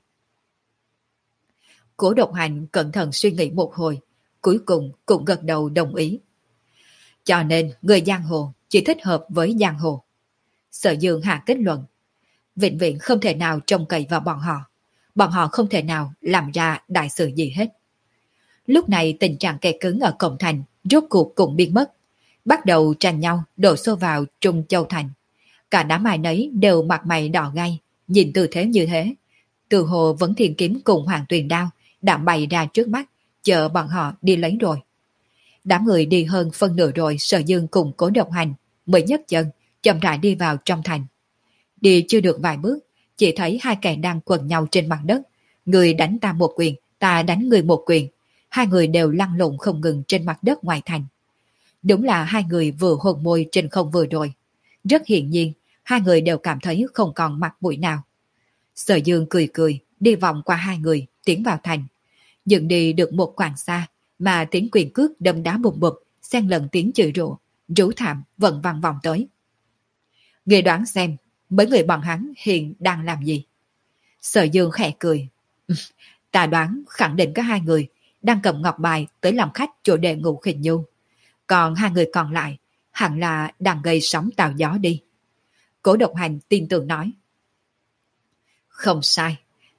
Cố Độc Hành cẩn thận suy nghĩ một hồi, cuối cùng cũng gật đầu đồng ý. Cho nên người giang hồ chỉ thích hợp với giang hồ. Sở Dương hạ kết luận. Vĩnh viễn không thể nào trông cậy vào bọn họ. Bọn họ không thể nào làm ra đại sự gì hết. Lúc này tình trạng kẹt cứng ở cổng thành rốt cuộc cũng biến mất. Bắt đầu tranh nhau đổ xô vào Trung Châu Thành. Cả đám ai nấy đều mặt mày đỏ gay, nhìn tư thế như thế. Từ hồ vẫn thiền kiếm cùng Hoàng Tuyền Đao đã bày ra trước mắt, chờ bọn họ đi lấy rồi. Đám người đi hơn phân nửa rồi, Sở Dương cùng Cố Độc Hành mới nhấc chân, chậm rãi đi vào trong thành. Đi chưa được vài bước, chỉ thấy hai kẻ đang quần nhau trên mặt đất. Người đánh ta một quyền, ta đánh người một quyền. Hai người đều lăn lộn không ngừng trên mặt đất ngoài thành. Đúng là hai người vừa hôn môi trên không vừa rồi. Rất hiển nhiên, hai người đều cảm thấy không còn mặt mũi nào. Sở Dương cười cười, đi vòng qua hai người, tiến vào thành. Dừng đi được một quãng xa, mà tiếng quyền cước đâm đá bùng bụp, xen lẫn tiếng chửi rủa, rú thảm vẫn vang vọng tới. Người đoán xem, mấy người bọn hắn hiện đang làm gì? Sở Dương khẽ cười. Ta đoán khẳng định có hai người đang cầm ngọc bài tới làm khách chỗ đệ ngũ Khinh Nhu. Còn hai người còn lại hẳn là đang gây sóng tạo gió đi. Cố Độc Hành tin tưởng nói. Không sai,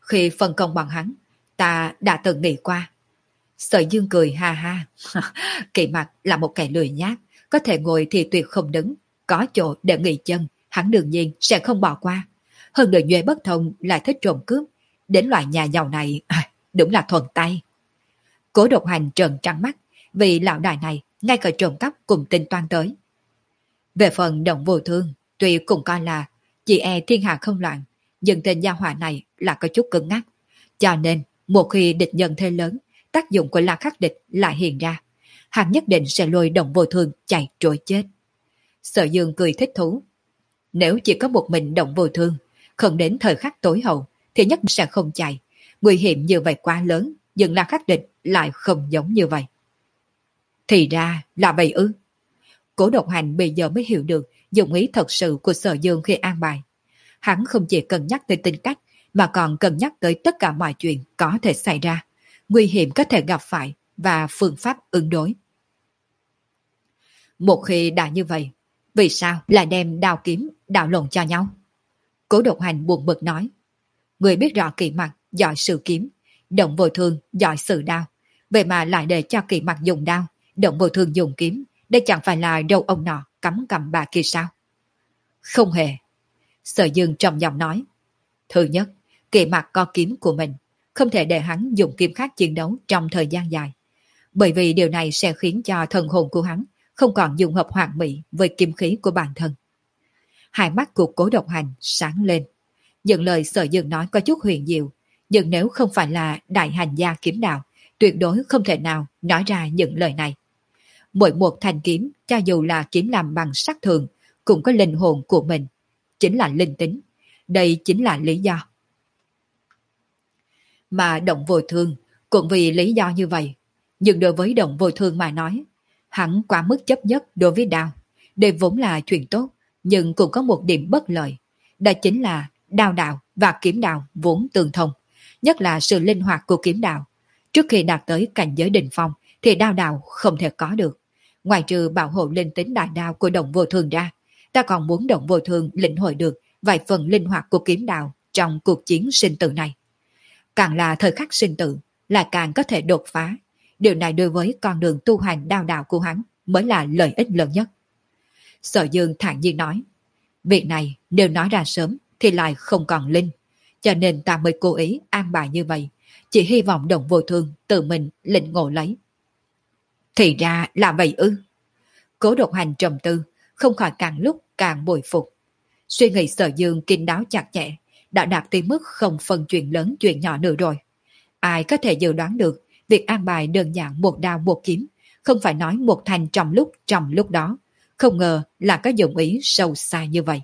Khi phân công bọn hắn, ta đã từng nghĩ qua. Sở Dương cười ha ha. Kỳ Mặc là một kẻ lười nhác, có thể ngồi thì tuyệt không đứng, có chỗ để nghỉ chân, hắn đương nhiên sẽ không bỏ qua. Hơn nữa Nhuệ Bất Thông lại thích trộm cướp, đến loại nhà giàu này đúng là thuận tay. Cố Độc Hành trợn trắng mắt, vì lão đại này ngay cả trộm cắp cùng tính toán tới. Về phần Động Vô Thương, tuy cũng coi là chị e thiên hạ không loạn, nhưng tên gia hỏa này là có chút cứng ngắc, cho nên một khi địch nhân thế lớn, tác dụng của La Khắc Địch lại hiện ra, hắn nhất định sẽ lôi Động Vô Thương chạy trối chết. Sở Dương cười thích thú. Nếu chỉ có một mình Động Vô Thương, không đến thời khắc tối hậu, thì nhất sẽ không chạy. Nguy hiểm như vậy quá lớn, nhưng La Khắc Địch lại không giống như vậy. Thì ra là vậy ư. Cố Độc Hành bây giờ mới hiểu được dụng ý thật sự của Sở Dương khi an bài. Hắn không chỉ cân nhắc tới tính cách, mà còn cân nhắc tới tất cả mọi chuyện có thể xảy ra, nguy hiểm có thể gặp phải và phương pháp ứng đối. Một khi đã như vậy, vì sao lại đem đao kiếm đảo lộn cho nhau? Cố Độc Hành buồn bực nói. Người biết rõ Kỳ Mặc giỏi sử kiếm, Động Vô Thương giỏi sử đao, vậy mà lại để cho Kỳ Mặc dùng đao, Động Vô Thương dùng kiếm, đây chẳng phải là đầu ông nọ cắm cầm bà kia sao? Không hề. Sở Dương trầm giọng nói. Thứ nhất, Kỳ Mặc có kiếm của mình, không thể để hắn dùng kiếm khác chiến đấu trong thời gian dài, bởi vì điều này sẽ khiến cho thần hồn của hắn không còn dung hợp hoàn mỹ với kiếm khí của bản thân. Hai mắt của Cố Độc Hành sáng lên. Những lời Sở Dương nói có chút huyền diệu, nhưng nếu không phải là đại hành gia kiếm đạo, tuyệt đối không thể nào nói ra những lời này. Mỗi một thanh kiếm, cho dù là kiếm làm bằng sắt thường, cũng có linh hồn của mình, chính là linh tính. Đây chính là lý do. Mà Động Vô Thương cũng vì lý do như vậy, nhưng đối với Động Vô Thương mà nói, hắn quá mức chấp nhất đối với đao. Đây vốn là chuyện tốt, nhưng cũng có một điểm bất lợi. Đó chính là đao đạo và kiếm đạo vốn tương thông, nhất là sự linh hoạt của kiếm đạo. Trước khi đạt tới cảnh giới đỉnh phong thì đao đạo không thể có được. Ngoài trừ bảo hộ linh tính đại đao của Động Vô Thương ra, ta còn muốn Động Vô Thương lĩnh hội được vài phần linh hoạt của kiếm đạo trong cuộc chiến sinh tử này. Càng là thời khắc sinh tử, lại càng có thể đột phá. Điều này đối với con đường tu hành đao đạo của hắn mới là lợi ích lớn nhất. Sở Dương thản nhiên nói, việc này nếu nói ra sớm thì lại không còn linh, cho nên ta mới cố ý an bài như vậy, chỉ hy vọng Động Vô Thương tự mình lĩnh ngộ lấy. Thì ra là vậy ư. Cố Độc Hành trầm tư, không khỏi càng lúc càng bội phục. Suy nghĩ Sở Dương kín đáo chặt chẽ, đã đạt tới mức không phân chuyện lớn chuyện nhỏ nữa rồi. Ai có thể dự đoán được việc an bài đơn giản một đao một kiếm, không phải nói một thành trong lúc trong lúc đó, không ngờ là có dụng ý sâu xa như vậy.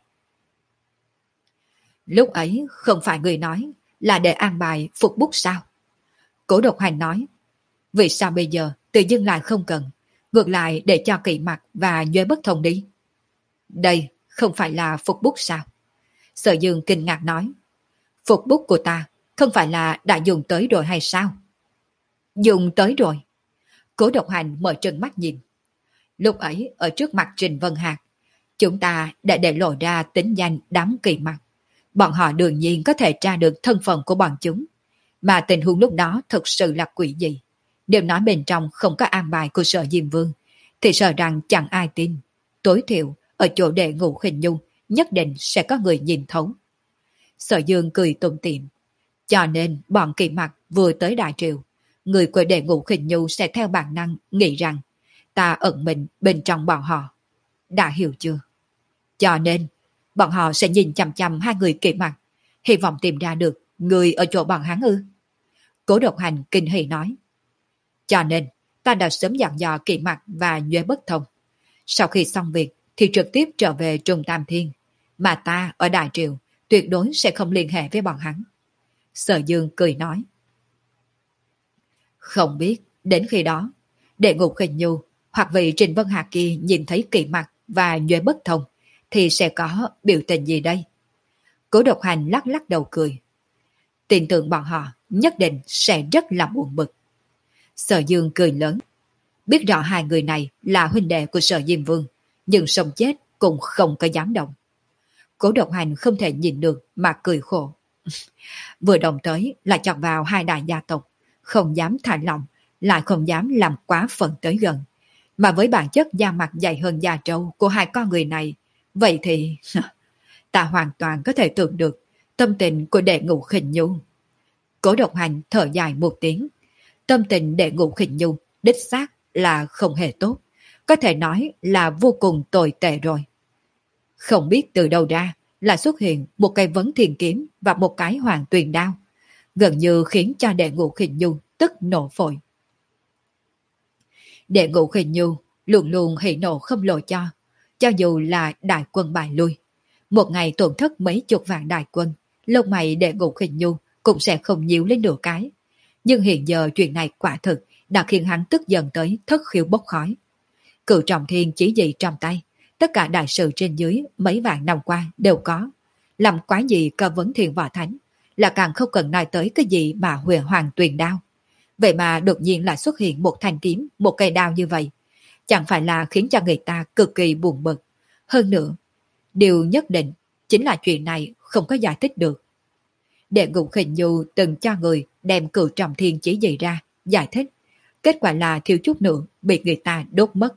Lúc ấy không phải người nói là để an bài phục bút sao? Cố Độc Hành nói, vì sao bây giờ tự dưng lại không cần, ngược lại để cho Kỳ Mặc và Nhuế Bất Thông đi? Đây không phải là phục bút sao? Sở Dương kinh ngạc nói, phục bút của ta không phải là đã dùng tới rồi hay sao? Dùng tới rồi. Cố Độc Hành mở trừng mắt nhìn. Lúc ấy ở trước mặt Trình Vân Hạc, chúng ta đã để lộ ra tính danh đám Kỳ Mặc. Bọn họ đương nhiên có thể tra được thân phận của bọn chúng. Mà tình huống lúc đó thực sự là quỷ dị. Nếu nói bên trong không có an bài của Sở Diêm Vương, thì sợ rằng chẳng ai tin. Tối thiểu ở chỗ đệ ngũ Khinh Nhung nhất định sẽ có người nhìn thấu. Sở Dương cười tủm tỉm. Cho nên bọn Kỳ Mặc vừa tới Đại Triều, người của đệ ngũ Khinh Nhung sẽ theo bản năng nghĩ rằng ta ẩn mình bên trong bọn họ. Đã hiểu chưa? Cho nên bọn họ sẽ nhìn chằm chằm hai người Kỳ Mặc, hy vọng tìm ra được người ở chỗ bọn hắn ư? Cố Độc Hành kinh hỉ nói. Cho nên ta đã sớm dặn dò Kỳ Mặc và Nhuế Bất Thông, sau khi xong việc thì trực tiếp trở về Trung Tam Thiên, mà ta ở Đại Triều tuyệt đối sẽ không liên hệ với bọn hắn. Sở Dương cười nói. Không biết đến khi đó đệ ngũ Khinh Nhu hoặc vị Trình Vân Hạc kia nhìn thấy Kỳ Mặc và Nhuế Bất Thông thì sẽ có biểu tình gì đây? Cố Độc Hành lắc lắc đầu cười. Tin tưởng bọn họ nhất định sẽ rất là buồn bực. Sở Dương cười lớn. Biết rõ hai người này là huynh đệ của Sở Diêm Vương, nhưng sống chết cũng không có dám động. Cố Độc Hành không thể nhìn được mà cười khổ. Vừa động tới lại chọc vào hai đại gia tộc, không dám thả lòng, lại không dám làm quá phận tới gần. Mà với bản chất da mặt dày hơn da trâu của hai con người này, vậy thì ta hoàn toàn có thể tưởng được tâm tình của đệ ngũ Khinh Nhu. Cố Độc Hành thở dài một tiếng. Tâm tình đệ ngũ Khinh Nhu đích xác là không hề tốt, có thể nói là vô cùng tồi tệ rồi. Không biết từ đâu ra là xuất hiện một cây vấn thiền kiếm và một cái hoàng tuyền đao, gần như khiến cho đệ ngũ Khinh Nhu tức nổ phổi. Đệ ngũ Khinh Nhu luôn luôn hỉ nộ không lộ cho, cho dù là đại quân bại lui. Một ngày tổn thất mấy chục vạn đại quân, lông mày đệ ngũ Khinh Nhu cũng sẽ không nhíu lên nửa cái. Nhưng hiện giờ chuyện này quả thực đã khiến hắn tức giận tới thất khiếu bốc khói. Cửu Trọng Thiên chỉ dị trong tay, tất cả đại sự trên dưới mấy vạn năm qua đều có. Làm quá gì cơ vấn thiền võ thánh, là càng không cần nói tới cái gì mà huyền hoàng tuyền đao. Vậy mà đột nhiên lại xuất hiện một thanh kiếm, một cây đao như vậy. Chẳng phải là khiến cho người ta cực kỳ buồn bực. Hơn nữa, điều nhất định chính là chuyện này không có giải thích được. Đệ ngũ Khinh Nhu từng cho người đem Cửu Trọng Thiên chỉ dị ra, giải thích. Kết quả là thiếu chút nữa bị người ta đốt mất.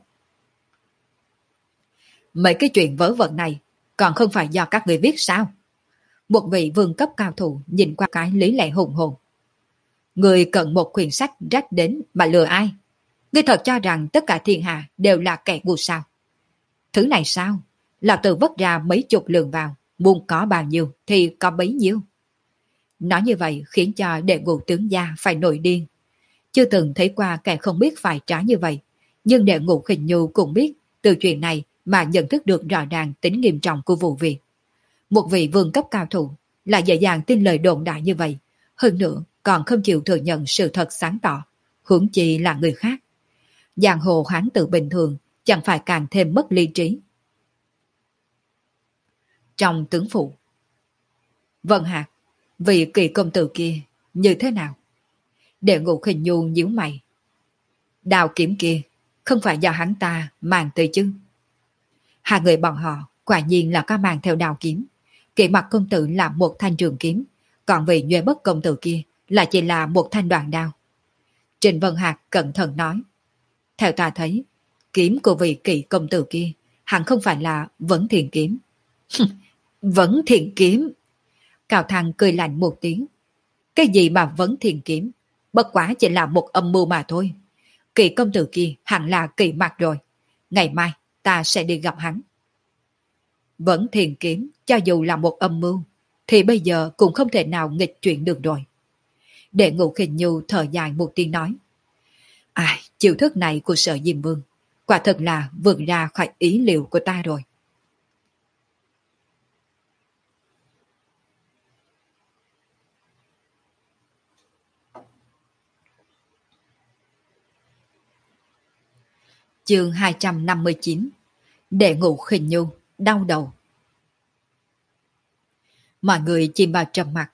Mấy cái chuyện vớ vẩn này còn không phải do các người viết sao? Một vị vương cấp cao thủ nhìn qua cái lý lẽ hùng hồn. Người cần một quyển sách rách đến mà lừa ai? Ngươi thật cho rằng tất cả thiên hạ đều là kẻ ngu sao? Thứ này sao? Lão tử vất ra mấy chục lượng vào, muốn có bao nhiêu thì có bấy nhiêu. Nói như vậy khiến cho đệ ngũ tướng gia phải nổi điên. Chưa từng thấy qua kẻ không biết phải trả như vậy, nhưng đệ ngũ Khinh Nhu cũng biết từ chuyện này mà nhận thức được rõ ràng tính nghiêm trọng của vụ việc. Một vị vương cấp cao thủ lại dễ dàng tin lời đồn đại như vậy, hơn nữa còn không chịu thừa nhận sự thật sáng tỏ, huống chi là người khác. Giang hồ hán tử bình thường chẳng phải càng thêm mất lý trí. Trong tướng phủ, Vân Hạc, vị kỳ công tử kia như thế nào? Đệ ngũ Khinh Nhu nhíu mày. Đào kiếm kia không phải do hắn ta mang tới chứ? Hai người bọn họ quả nhiên là có mang theo đào kiếm. Kỵ Mặc công tử là một thanh trường kiếm, còn vị Nhuệ Bất công tử kia là chỉ là một thanh đoạn đao. Trình Vân Hạc cẩn thận nói. Theo ta thấy, kiếm của vị Kỵ công tử kia hẳn không phải là Vấn Thiền kiếm. Vấn Thiền kiếm? Cao Thăng cười lạnh một tiếng. Cái gì mà Vấn Thiền kiếm? Bất quá chỉ là một âm mưu mà thôi. Kỵ công tử kia hẳn là Kỵ Mặc rồi. Ngày mai ta sẽ đi gặp hắn. Vấn Thiền kiếm cho dù là một âm mưu thì bây giờ cũng không thể nào nghịch chuyển được rồi. Đệ ngũ Khinh Nhu thở dài một tiếng nói. Ai, chiêu thức này của Sở Diêm Vương quả thật là vượt ra khỏi ý liệu của ta rồi. Chương hai trăm năm mươi chín. Đệ ngũ Khinh Nhu đau đầu. Mọi người chìm vào trầm mặc.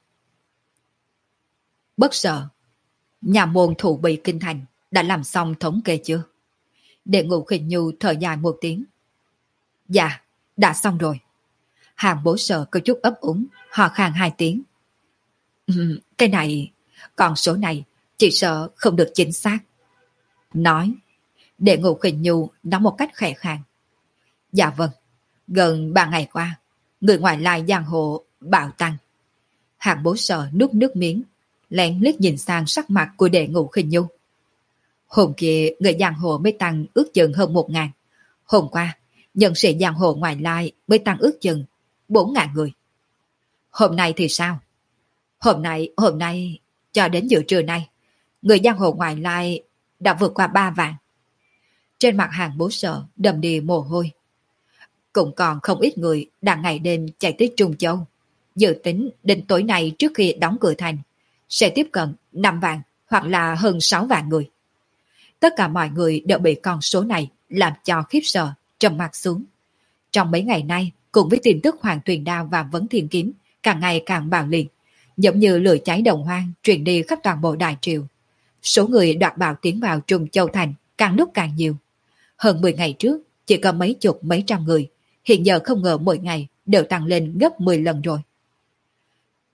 Bất sợ, nhà môn thủ bị kinh thành đã làm xong thống kê chưa? Đệ ngũ Khinh Nhu thở dài một tiếng. Dạ, đã xong rồi. Hàng bố sợ có chút ấp úng, hò khan hai tiếng. Um, cái này, con số này chỉ sợ không được chính xác. Nói, Đệ ngũ Khinh Nhu nói một cách khẽ khàng. Dạ vâng, gần ba ngày qua, người ngoại lai giang hồ bạo tăng. Hàng bố sợ nuốt nước miếng, lén liếc nhìn sang sắc mặt của Đệ ngũ Khinh Nhu. Hôm kia người giang hồ mới tăng ước chừng hơn một ngàn. Hôm qua, nhân sĩ giang hồ ngoại lai mới tăng ước chừng bốn ngàn người. Hôm nay thì sao? Hôm nay, hôm nay, cho đến giữa trưa nay, người giang hồ ngoại lai đã vượt qua ba vạn. Trên mặt Hàng bố sợ đầm đìa mồ hôi. Cũng còn không ít người đang ngày đêm chạy tới Trung Châu. Dự tính đến tối nay trước khi đóng cửa thành, sẽ tiếp cận năm vạn hoặc là hơn sáu vạn người. Tất cả mọi người đều bị con số này làm cho khiếp sợ, trầm mặt xuống. Trong mấy ngày nay, cùng với tin tức Hoàng Tuyền Đao và Vấn Thiên Kiếm càng ngày càng bạo liệt, giống như lửa cháy đồng hoang truyền đi khắp toàn bộ đại triều. Số người đoạt bạo tiến vào Trung Châu thành càng lúc càng nhiều. Hơn mười ngày trước, chỉ có mấy chục mấy trăm người, hiện giờ không ngờ mỗi ngày đều tăng lên gấp mười lần rồi.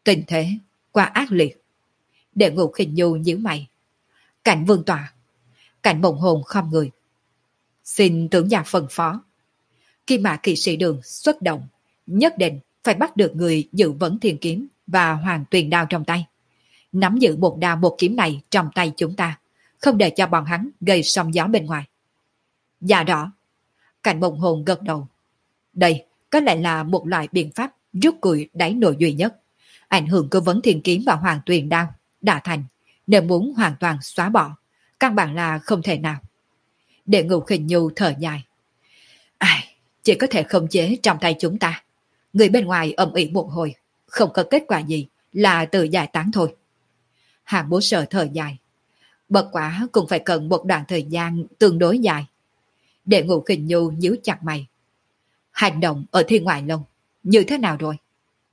Tình thế quá ác liệt. Đệ Ngũ Khinh Nhu nhíu mày. Cảnh vương tọa. Cảnh Mộng Hồn không người. Xin tướng gia phân phó. Kim Mã kỵ sĩ đường xuất động, nhất định phải bắt được người giữ vững thiên kiếm và hoàng tuyền đao trong tay. Nắm giữ một đao một kiếm này trong tay chúng ta, không để cho bọn hắn gây sóng gió bên ngoài. Dạ rõ. Cảnh Mộng Hồn gật đầu. Đây có lẽ là một loại biện pháp rút củi đáy nồi duy nhất. Ảnh hưởng của vấn thiên kiếm và hoàng tuyền đao đã thành, nếu muốn hoàn toàn xóa bỏ, căn bản là không thể nào. Đệ Ngũ Khinh Nhu thở dài. Ai, chỉ có thể khống chế trong tay chúng ta. Người bên ngoài ầm ĩ một hồi, không có kết quả gì là tự giải tán thôi. Hàng Bố Sở thở dài. Bất quả cũng phải cần một đoạn thời gian tương đối dài. Đệ Ngũ Khinh Nhu nhíu chặt mày. Hành động ở thiên ngoại lâu như thế nào rồi?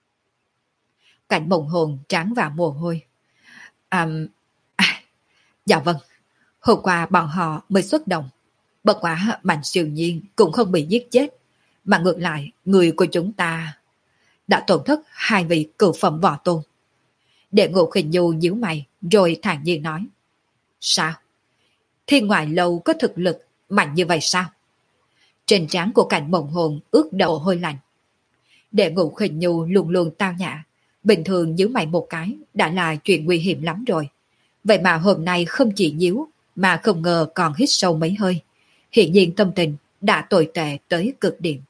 Cảnh Mộng Hồn tráng vào mồ hôi. À, à, dạ vâng, hôm qua bọn họ mới xuất động. Bất quả Mạnh Siêu Nhiên cũng không bị giết chết, mà ngược lại người của chúng ta đã tổn thất hai vị cửu phẩm võ tôn. Đệ Ngũ Khinh Nhu nhíu mày rồi thản nhiên nói. Sao? Thiên ngoại lâu có thực lực mạnh như vậy sao? Trên trán của Cảnh Mộng Hồn ướt đậu hôi lạnh. Đệ Ngũ Khinh Nhu luôn luôn tao nhã, bình thường nhíu mày một cái đã là chuyện nguy hiểm lắm rồi. Vậy mà hôm nay không chỉ nhíu mà không ngờ còn hít sâu mấy hơi. Hiện nhiên tâm tình đã tồi tệ tới cực điểm.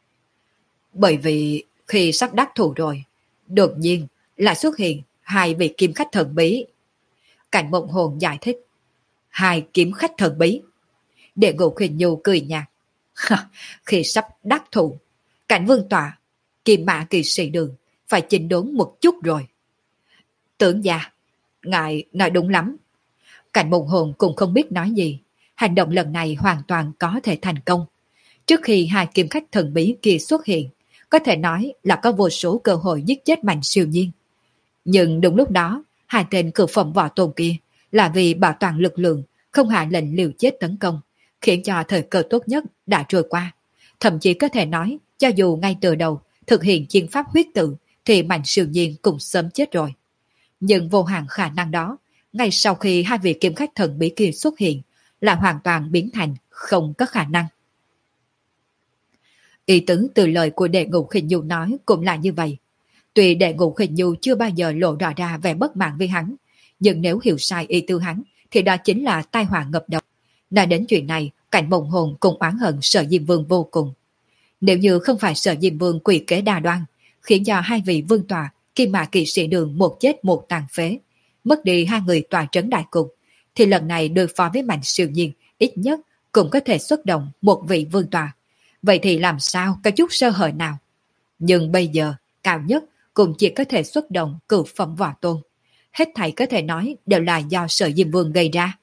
Bởi vì khi sắp đắc thủ rồi, đột nhiên lại xuất hiện hai vị kiếm khách thần bí. Cảnh Mộng Hồn giải thích. Hai kiếm khách thần bí. Đệ Ngũ Khinh Nhu cười nhạt. Khi sắp đắc thủ, Cảnh vương tọa, Kim Mã kỵ sĩ đường phải chỉnh đốn một chút rồi. Tưởng gia, ngài nói đúng lắm. Cảnh Mộng Hồn cũng không biết nói gì. Hành động lần này hoàn toàn có thể thành công. Trước khi hai kiếm khách thần bí kia xuất hiện, có thể nói là có vô số cơ hội giết chết Mạnh Siêu Nhiên. Nhưng đúng lúc đó, hai tên cửu phẩm võ tôn kia là vì bảo toàn lực lượng, không hạ lệnh liều chết tấn công, khiến cho thời cơ tốt nhất đã trôi qua. Thậm chí có thể nói, cho dù ngay từ đầu thực hiện chiến pháp huyết tự, thì Mạnh Siêu Nhiên cũng sớm chết rồi. Nhưng vô hạn khả năng đó, ngay sau khi hai vị kiếm khách thần bí kia xuất hiện, là hoàn toàn biến thành không có khả năng. Ý tứ từ lời của Đệ Ngũ Khinh Nhu nói cũng là như vậy. Tuy Đệ Ngũ Khinh Nhu chưa bao giờ lộ rõ ra vẻ bất mãn với hắn, nhưng nếu hiểu sai ý tư hắn, thì đó chính là tai họa ngập đầu. Nói đến chuyện này, Cảnh Mộng Hồn cũng oán hận Sở Diêm Vương vô cùng. Nếu như không phải Sở Diêm Vương quỷ kế đa đoan, khiến cho hai vị vương tọa, Kim Mã kỵ sĩ đường một chết một tàn phế, mất đi hai người tòa trấn đại cục, thì lần này đối phó với Mạnh Siêu Nhiên ít nhất cũng có thể xuất động một vị vương tọa. Vậy thì làm sao có chút sơ hở nào? Nhưng bây giờ, cao nhất cũng chỉ có thể xuất động cửu phẩm võ tôn. Hết thảy có thể nói đều là do Sở Diêm Vương gây ra.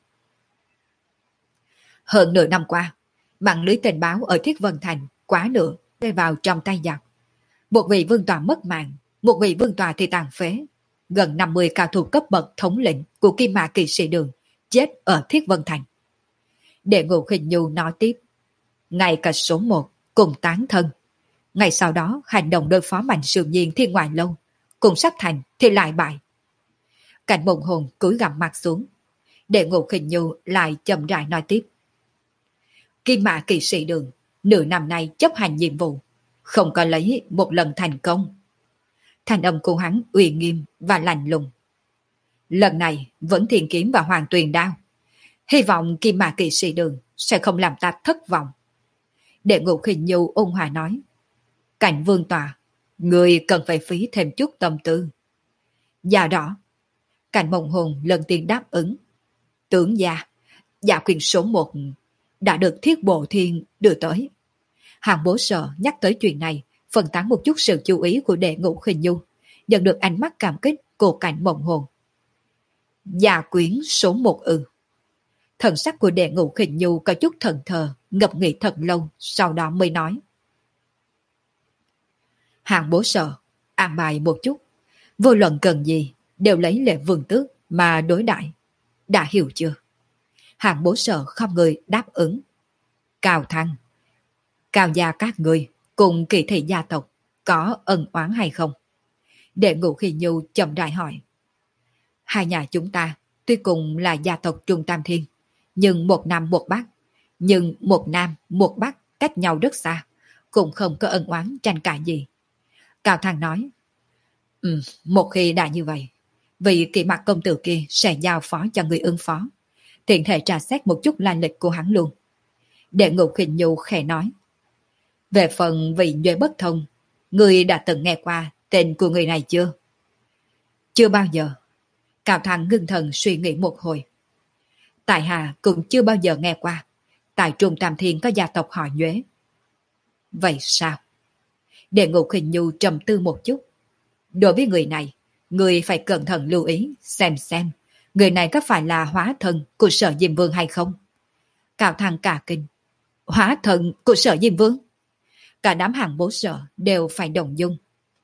Hơn nửa năm qua, mạng lưới tình báo ở Thiết Vân Thành quá nửa rơi vào trong tay giặc. Một vị vương tọa mất mạng, một vị vương tọa thì tàn phế. Gần năm mươi cao thủ cấp bậc thống lĩnh của Kim Mã kỵ sĩ đường chết ở Thiết Vân Thành. Đệ Ngũ Khinh Nhu nói tiếp. Ngay cả số một cùng tán thân. Ngày sau đó hành động đối phó Mạnh Siêu Nhiên thiên ngoại lâu, cùng sắp thành thì lại bại. Cảnh Mộng Hồn cúi gằm mặt xuống. Đệ Ngũ Khinh Nhu lại chậm rãi nói tiếp. Kim Mã kỵ sĩ đường nửa năm nay chấp hành nhiệm vụ, không có lấy một lần thành công. Thanh âm của hắn uy nghiêm và lạnh lùng. Lần này vẫn thiên kiếm và hoàng tuyền đao. Hy vọng Kim Mã kỵ sĩ đường sẽ không làm ta thất vọng. Đệ Ngũ Khinh Nhu ôn hòa nói. Cảnh vương tọa, người cần phải phí thêm chút tâm tư. Dạ rõ. Cảnh Mộng Hồn lần tiên đáp ứng. Tướng gia, dạ quyền số một đã được Thiết Bộ Thiên đưa tới. Hàng Bố Sở nhắc tới chuyện này, phân tán một chút sự chú ý của Đệ Ngũ Khinh Nhu, nhận được ánh mắt cảm kích của Cảnh Mộng Hồn. Dạ quyến số một ư. Thần sắc của Đệ Ngũ Khinh Nhu có chút thần thờ, ngập nghĩ thật lâu, sau đó mới nói. Hàng Bố Sở, an bài một chút, vô luận cần gì, đều lấy lệ vương tước mà đối đãi. Đã hiểu chưa? Hàng Bố Sở không người đáp ứng. Cao Thăng, Cao gia các người cùng kỳ thị gia tộc có ân oán hay không? Đệ Ngũ Khi Nhu chậm rãi hỏi. Hai nhà chúng ta tuy cùng là gia tộc Trung Tam Thiên, nhưng một nam một bắc, nhưng một nam một bắc cách nhau rất xa, cũng không có ân oán tranh cãi gì. Cao Thăng nói, ừ, một khi đã như vậy, vị Kỵ Mặc công tử kia sẽ giao phó cho người ứng phó, tiện thể tra xét một chút lai lịch của hắn luôn. Đệ Ngũ Khinh Nhu khẽ nói, về phần vị Nhuệ Bất Thông, người đã từng nghe qua tên của người này chưa? Chưa bao giờ. Cao Thăng ngưng thần suy nghĩ một hồi. Tại hạ cũng chưa bao giờ nghe qua. Tại Trung Tam Thiên có gia tộc họ Nhuế. Vậy sao? Đệ Ngũ Khinh Nhu trầm tư một chút. Đối với người này, người phải cẩn thận lưu ý, xem xem, người này có phải là hóa thân của Sở Diêm Vương hay không? Cao Thăng cả kinh. Hóa thân của Sở Diêm Vương? Cả đám hàng bố Sở đều phải đồng dung.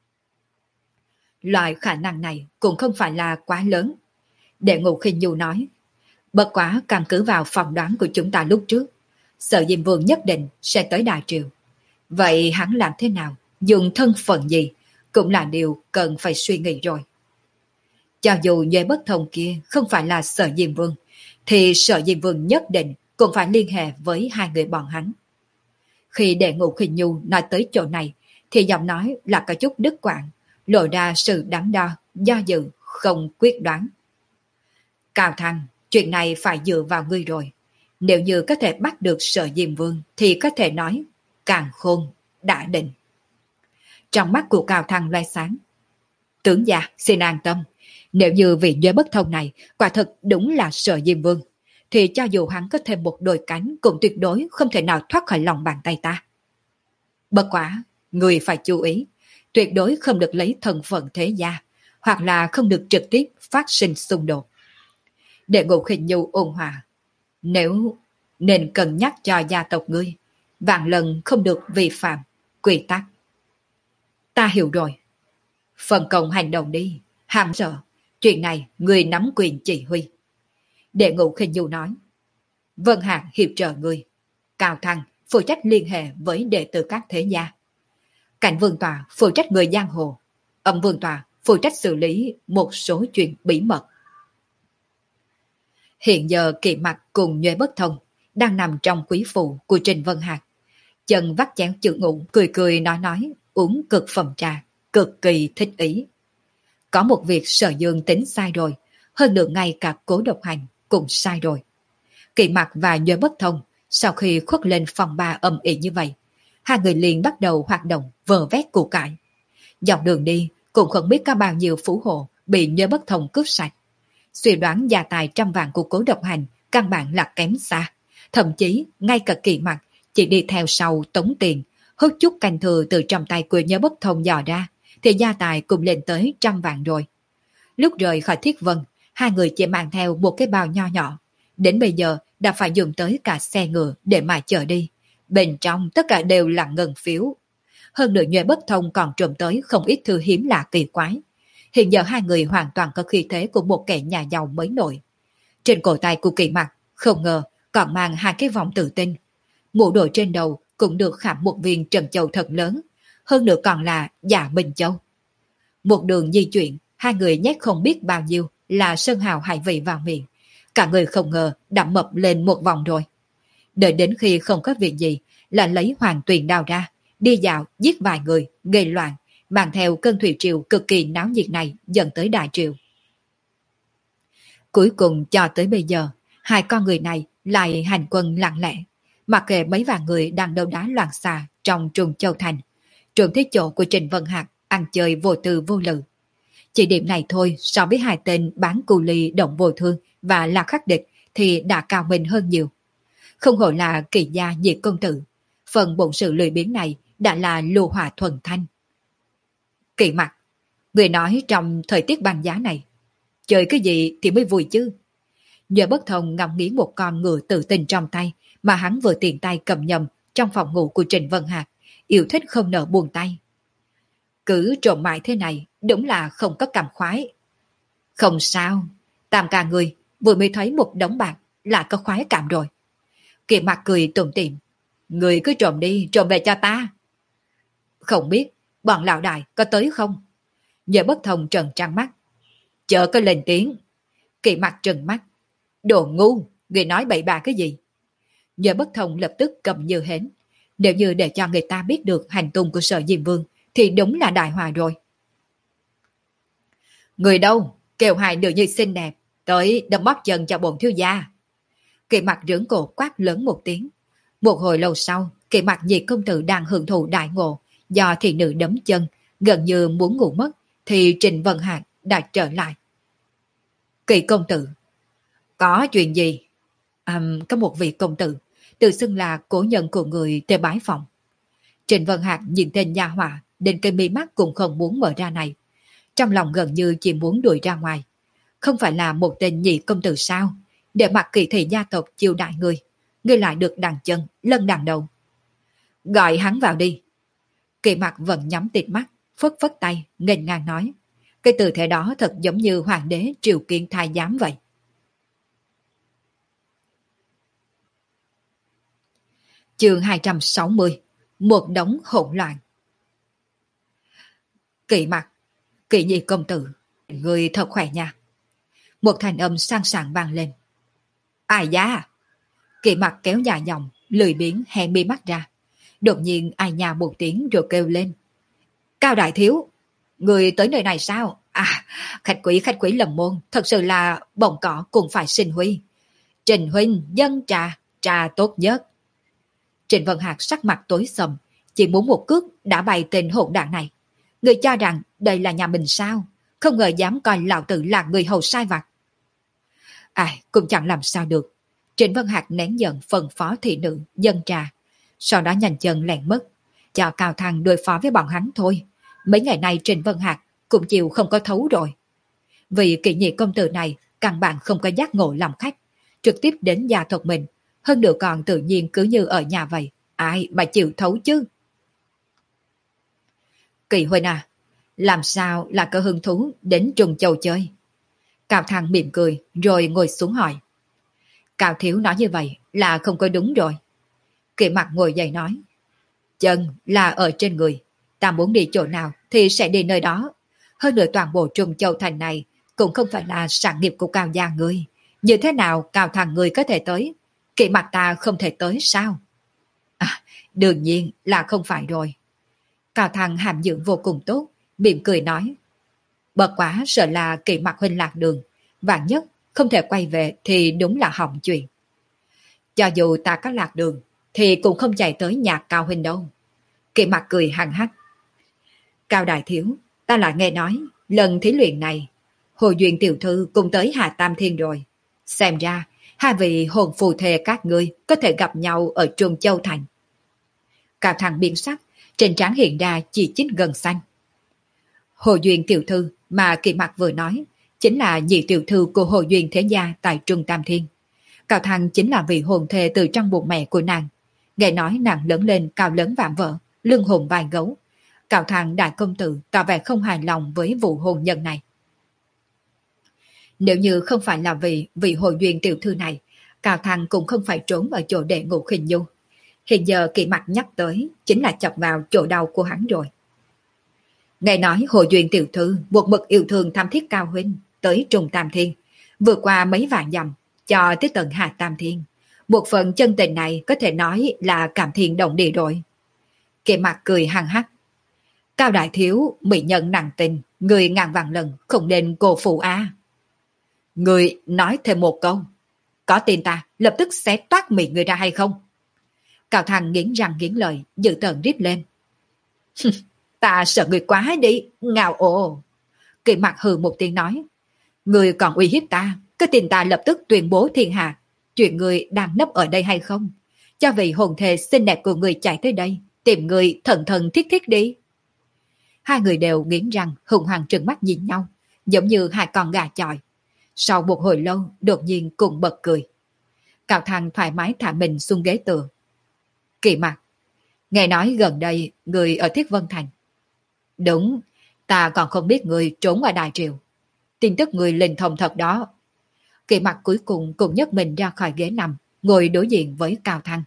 Loại khả năng này cũng không phải là quá lớn. Đệ Ngũ Khinh Nhu nói, bất quá căn cứ vào phỏng đoán của chúng ta lúc trước, Sở Diêm Vương nhất định sẽ tới Đại Triều. Vậy hắn làm thế nào, dùng thân phận gì, cũng là điều cần phải suy nghĩ rồi. Cho dù Nhuệ Bất Thông kia không phải là Sở Diêm Vương, thì Sở Diêm Vương nhất định cũng phải liên hệ với hai người bọn hắn. Khi Đệ Ngũ Khinh Nhu nói tới chỗ này, thì giọng nói là có chút đứt quãng, lộ ra sự đắn đo, do dự, không quyết đoán. Cao Thăng, chuyện này phải dựa vào ngươi rồi. Nếu như có thể bắt được Sở Diêm Vương, thì có thể nói, càng khôn, đã định. Trong mắt của Cao Thăng loe sáng. Tướng gia, xin an tâm. Nếu như vị Nhuệ Bất Thông này quả thật đúng là Sở Diêm Vương, thì cho dù hắn có thêm một đôi cánh cũng tuyệt đối không thể nào thoát khỏi lòng bàn tay ta. Bất quả, người phải chú ý, tuyệt đối không được lấy thân phận thế gia, hoặc là không được trực tiếp phát sinh xung đột. Đệ Ngũ Khinh Nhu ôn hòa, nếu nên cân nhắc cho gia tộc ngươi, vạn lần không được vi phạm quy tắc. Ta hiểu rồi. Phần công hành động đi, Hàng Sở, chuyện này ngươi nắm quyền chỉ huy. Đệ Ngũ Khinh Nhu nói, Vân Hạc hiệp trợ ngươi, Cao Thăng phụ trách liên hệ với đệ tử các thế gia, Cảnh Vương Tòa phụ trách người giang hồ, Âm Vương Tòa phụ trách xử lý một số chuyện bí mật. Hiện giờ Kỵ Mặc cùng Nhuệ Bất Thông đang nằm trong quý phủ của Trình Vân Hạc. Chân vắt chén chữ ngủ, cười cười nói nói, uống cực phẩm trà, cực kỳ thích ý. Có một việc Sở Dương tính sai rồi, hơn nữa ngay cả Cố Độc Hành cũng sai rồi. Kỵ Mặc và Nhuệ Bất Thông sau khi khuất lên phòng ba ầm ĩ như vậy, hai người liền bắt đầu hoạt động vờ vét của cải. Dọc đường đi cũng không biết có bao nhiêu phú hộ bị Nhuệ Bất Thông cướp sạch. Suy đoán gia tài trăm vạn của Cố Độc Hành căn bản là kém xa. Thậm chí ngay cả Kỵ Mặc chỉ đi theo sau tống tiền, hút chút canh thừa từ trong tay của Nhuệ Bất Thông dò ra, thì gia tài cũng lên tới trăm vạn rồi. Lúc rời khỏi Thiết Vân, hai người chỉ mang theo một cái bao nho nhỏ. Đến bây giờ đã phải dùng tới cả xe ngựa để mà chở đi. Bên trong tất cả đều là ngân phiếu. Hơn nữa Nhuệ Bất Thông còn trộm tới không ít thư hiếm lạ kỳ quái. Hiện giờ hai người hoàn toàn có khí thế của một kẻ nhà giàu mới nổi. Trên cổ tay của Kỵ Mặc không ngờ còn mang hai cái vòng tự tin. Mũ đội trên đầu cũng được khảm một viên trầm châu thật lớn, hơn nữa còn là Dạ Minh Châu. Một đường di chuyển, hai người nhét không biết bao nhiêu là sơn hào hải vị vào miệng. Cả người không ngờ đã mập lên một vòng rồi. Đợi đến khi không có việc gì là lấy hoàng tuyền đao ra, đi dạo giết vài người, gây loạn, mang theo cơn thủy triều cực kỳ náo nhiệt này dẫn tới Đại Triều. Cuối cùng cho tới bây giờ, hai con người này lại hành quân lặng lẽ, mặc kệ mấy vạn người đang đấu đá loạn xà trong Trùng Châu Thành, trộm tới chỗ của Trình Vân Hạc ăn chơi vô tư vô lự. Chỉ điểm này thôi so với hai tên bán cù ly Động Vô Thương và Lạc Khắc Địch thì đã cao minh hơn nhiều. Không hổ là Kỳ gia Diệt công tử, phần bổn sự lười biếng này đã là lô hỏa thuần thanh. Kỵ Mặc, người nói trong thời tiết băng giá này, chơi cái gì thì mới vui chứ. Nhuệ Bất Thông ngắm nghía một con ngựa tự tình trong tay mà hắn vừa tiện tay cầm nhầm trong phòng ngủ của Trình Vân Hạc, yêu thích không nỡ buông tay. Cứ trộm mãi thế này, đúng là không có cảm khoái. Không sao, tam ca người vừa mới thấy một đống bạc là có khoái cảm rồi. Kỵ Mặc cười tủm tỉm, người cứ trộm đi, trộm về cho ta. Không biết bọn lão đại có tới không? Giờ Bất Thông trợn trắng mắt. Chợ có lên tiếng. Kỳ Mặc trừng mắt. Đồ ngu, người nói bậy bạ cái gì? Giờ Bất Thông lập tức cầm như hến. Nếu như để cho người ta biết được hành tung của Sở Diêm Vương thì đúng là đại hòa rồi. Người đâu? Kêu hai nữ nhi xinh đẹp tới đâm bóp chân cho bổn thiếu gia. Kỳ Mặc rưỡng cổ quát lớn một tiếng. Một hồi lâu sau, Kỳ Mặc nhị công tử đang hưởng thụ đại ngộ do thị nữ đấm chân, gần như muốn ngủ mất, thì Trịnh Vân Hạc đã trở lại. Kỳ công tử, có chuyện gì? À, có một vị công tử tự xưng là cố nhân của người tới bái phòng. Trịnh Vân Hạc nhìn tên nha họa, đến cái mí mắt cũng không muốn mở ra này. Trong lòng gần như chỉ muốn đuổi ra ngoài. Không phải là một tên nhị công tử sao? Để mặc kỳ thị gia tộc chiêu đại người, người lại được đằng chân, lân đằng đầu. Gọi hắn vào đi. Kỳ Mặc vẫn nhắm tịt mắt, phất phất tay, nghênh ngang nói. Cái tư thế đó thật giống như hoàng đế triều kiến thái giám vậy. Chương hai trăm sáu mươi. Một đống hỗn loạn. Kỳ Mặc, Kỳ nhi công tử, người thật khỏe nha. Một thanh âm sang sảng vang lên. Ai da? Kỳ Mặc kéo dài dòng, lười biếng hé mi mắt ra. Đột nhiên ai nhà một tiếng rồi kêu lên. Cao đại thiếu, người tới nơi này sao? À, khách quý khách quý lầm môn, thật sự là bồng cỏ cũng phải xin huy. Trình huynh dân trà, trà tốt nhất. Trịnh Vân Hạc sắc mặt tối sầm, chỉ muốn một cước đã bay tên hỗn đảng này. Người cho rằng đây là nhà mình sao? Không ngờ dám coi lão tử là người hầu sai vặt. Ai, cũng chẳng làm sao được. Trịnh Vân Hạc nén giận phân phó thị nữ, dân trà. Sau đó nhanh chân lẹn mất. Cho Cao Thăng đối phó với bọn hắn thôi. Mấy ngày nay Trịnh Vân Hạc cũng chịu không có thấu rồi. Vì kỳ nhị công tử này căn bản không có giác ngộ làm khách. Trực tiếp đến gia tộc mình. Hơn nữa còn tự nhiên cứ như ở nhà vậy. Ai mà chịu thấu chứ? Kỳ huynh à, làm sao là có hứng thú đến Trùng Châu chơi? Cao Thăng mỉm cười rồi ngồi xuống hỏi. Cao thiếu nói như vậy là không có đúng rồi. Kỳ Mặc ngồi dậy nói. Chân là ở trên người. Ta muốn đi chỗ nào thì sẽ đi nơi đó. Hơn nữa toàn bộ Trùng Châu thành này cũng không phải là sản nghiệp của Cao gia ngươi. Như thế nào Cao thằng ngươi có thể tới? Kỳ Mặc ta không thể tới sao? À, đương nhiên là không phải rồi. Cao thằng hàm dưỡng vô cùng tốt, mỉm cười nói. Bất quá sợ là Kỳ Mặc huynh lạc đường. Vạn nhất không thể quay về thì đúng là hỏng chuyện. Cho dù ta có lạc đường thì cũng không chạy tới nhà Cao huynh đâu. Kỳ Mặc cười hằng hắc. Cao đại thiếu, ta lại nghe nói lần thí luyện này Hồ Duyên tiểu thư cùng tới Hà Tam Thiên rồi. Xem ra hai vị hồn phù thề các ngươi có thể gặp nhau ở Trung Châu Thành. Cao thằng biến sắc, trên trán hiện ra chỉ chít gần xanh. Hồ Duyên tiểu thư mà Kỳ Mặc vừa nói chính là nhị tiểu thư của Hồ Duyên thế gia tại Trung Tam Thiên. Cao Thăng chính là vị hồn thề từ trong bụng mẹ của nàng. Nghe nói nàng lớn lên cao lớn vạm vỡ, lưng hùng vai gấu. Cao Thăng đại công tử tỏ vẻ không hài lòng với vụ hôn nhân này. Nếu như không phải là vì vị Hồ Duyên tiểu thư này, Cao Thăng cũng không phải trốn ở chỗ để ngủ khinh nhu. Hiện giờ Kỳ Mặc nhắc tới chính là chọc vào chỗ đau của hắn rồi. Nghe nói Hồ Duyên tiểu thư một mực yêu thương tham thiết Cao huynh tới Trung Tam Thiên, vượt qua mấy vạn dặm cho tới tận Hà Tam Thiên. Một phần chân tình này có thể nói là cảm thiên động địa rồi. Kỳ Mặc cười hằng hắc. Cao đại thiếu, mỹ nhân nặng tình, người ngàn vạn lần không nên cô phụ a. Người nói thêm một câu. Có tin ta lập tức sẽ toát miệng người ra hay không? Cao Thăng nghiến răng nghiến lợi, dự tợn rít lên. Ta sợ người quá đi, ngào ồ. Kỳ Mặc hừ một tiếng nói. Người còn uy hiếp ta, cái tin ta lập tức tuyên bố thiên hạ. Chuyện người đang nấp ở đây hay không? Cho vị hồn thề xinh đẹp của người chạy tới đây, tìm người thần thần thiết thiết đi. Hai người đều nghiến răng hùng hăng trừng mắt nhìn nhau, giống như hai con gà chọi. Sau một hồi lâu, đột nhiên cùng bật cười. Cao Thăng thoải mái thả mình xuống ghế tựa. Kỳ Mặc, nghe nói gần đây người ở Thiết Vân Thành. Đúng, ta còn không biết người trốn ngoài Đại Triều. Tin tức người linh thông thật đó. Kỳ Mặc cuối cùng cũng nhấc mình ra khỏi ghế nằm, ngồi đối diện với Cao Thăng.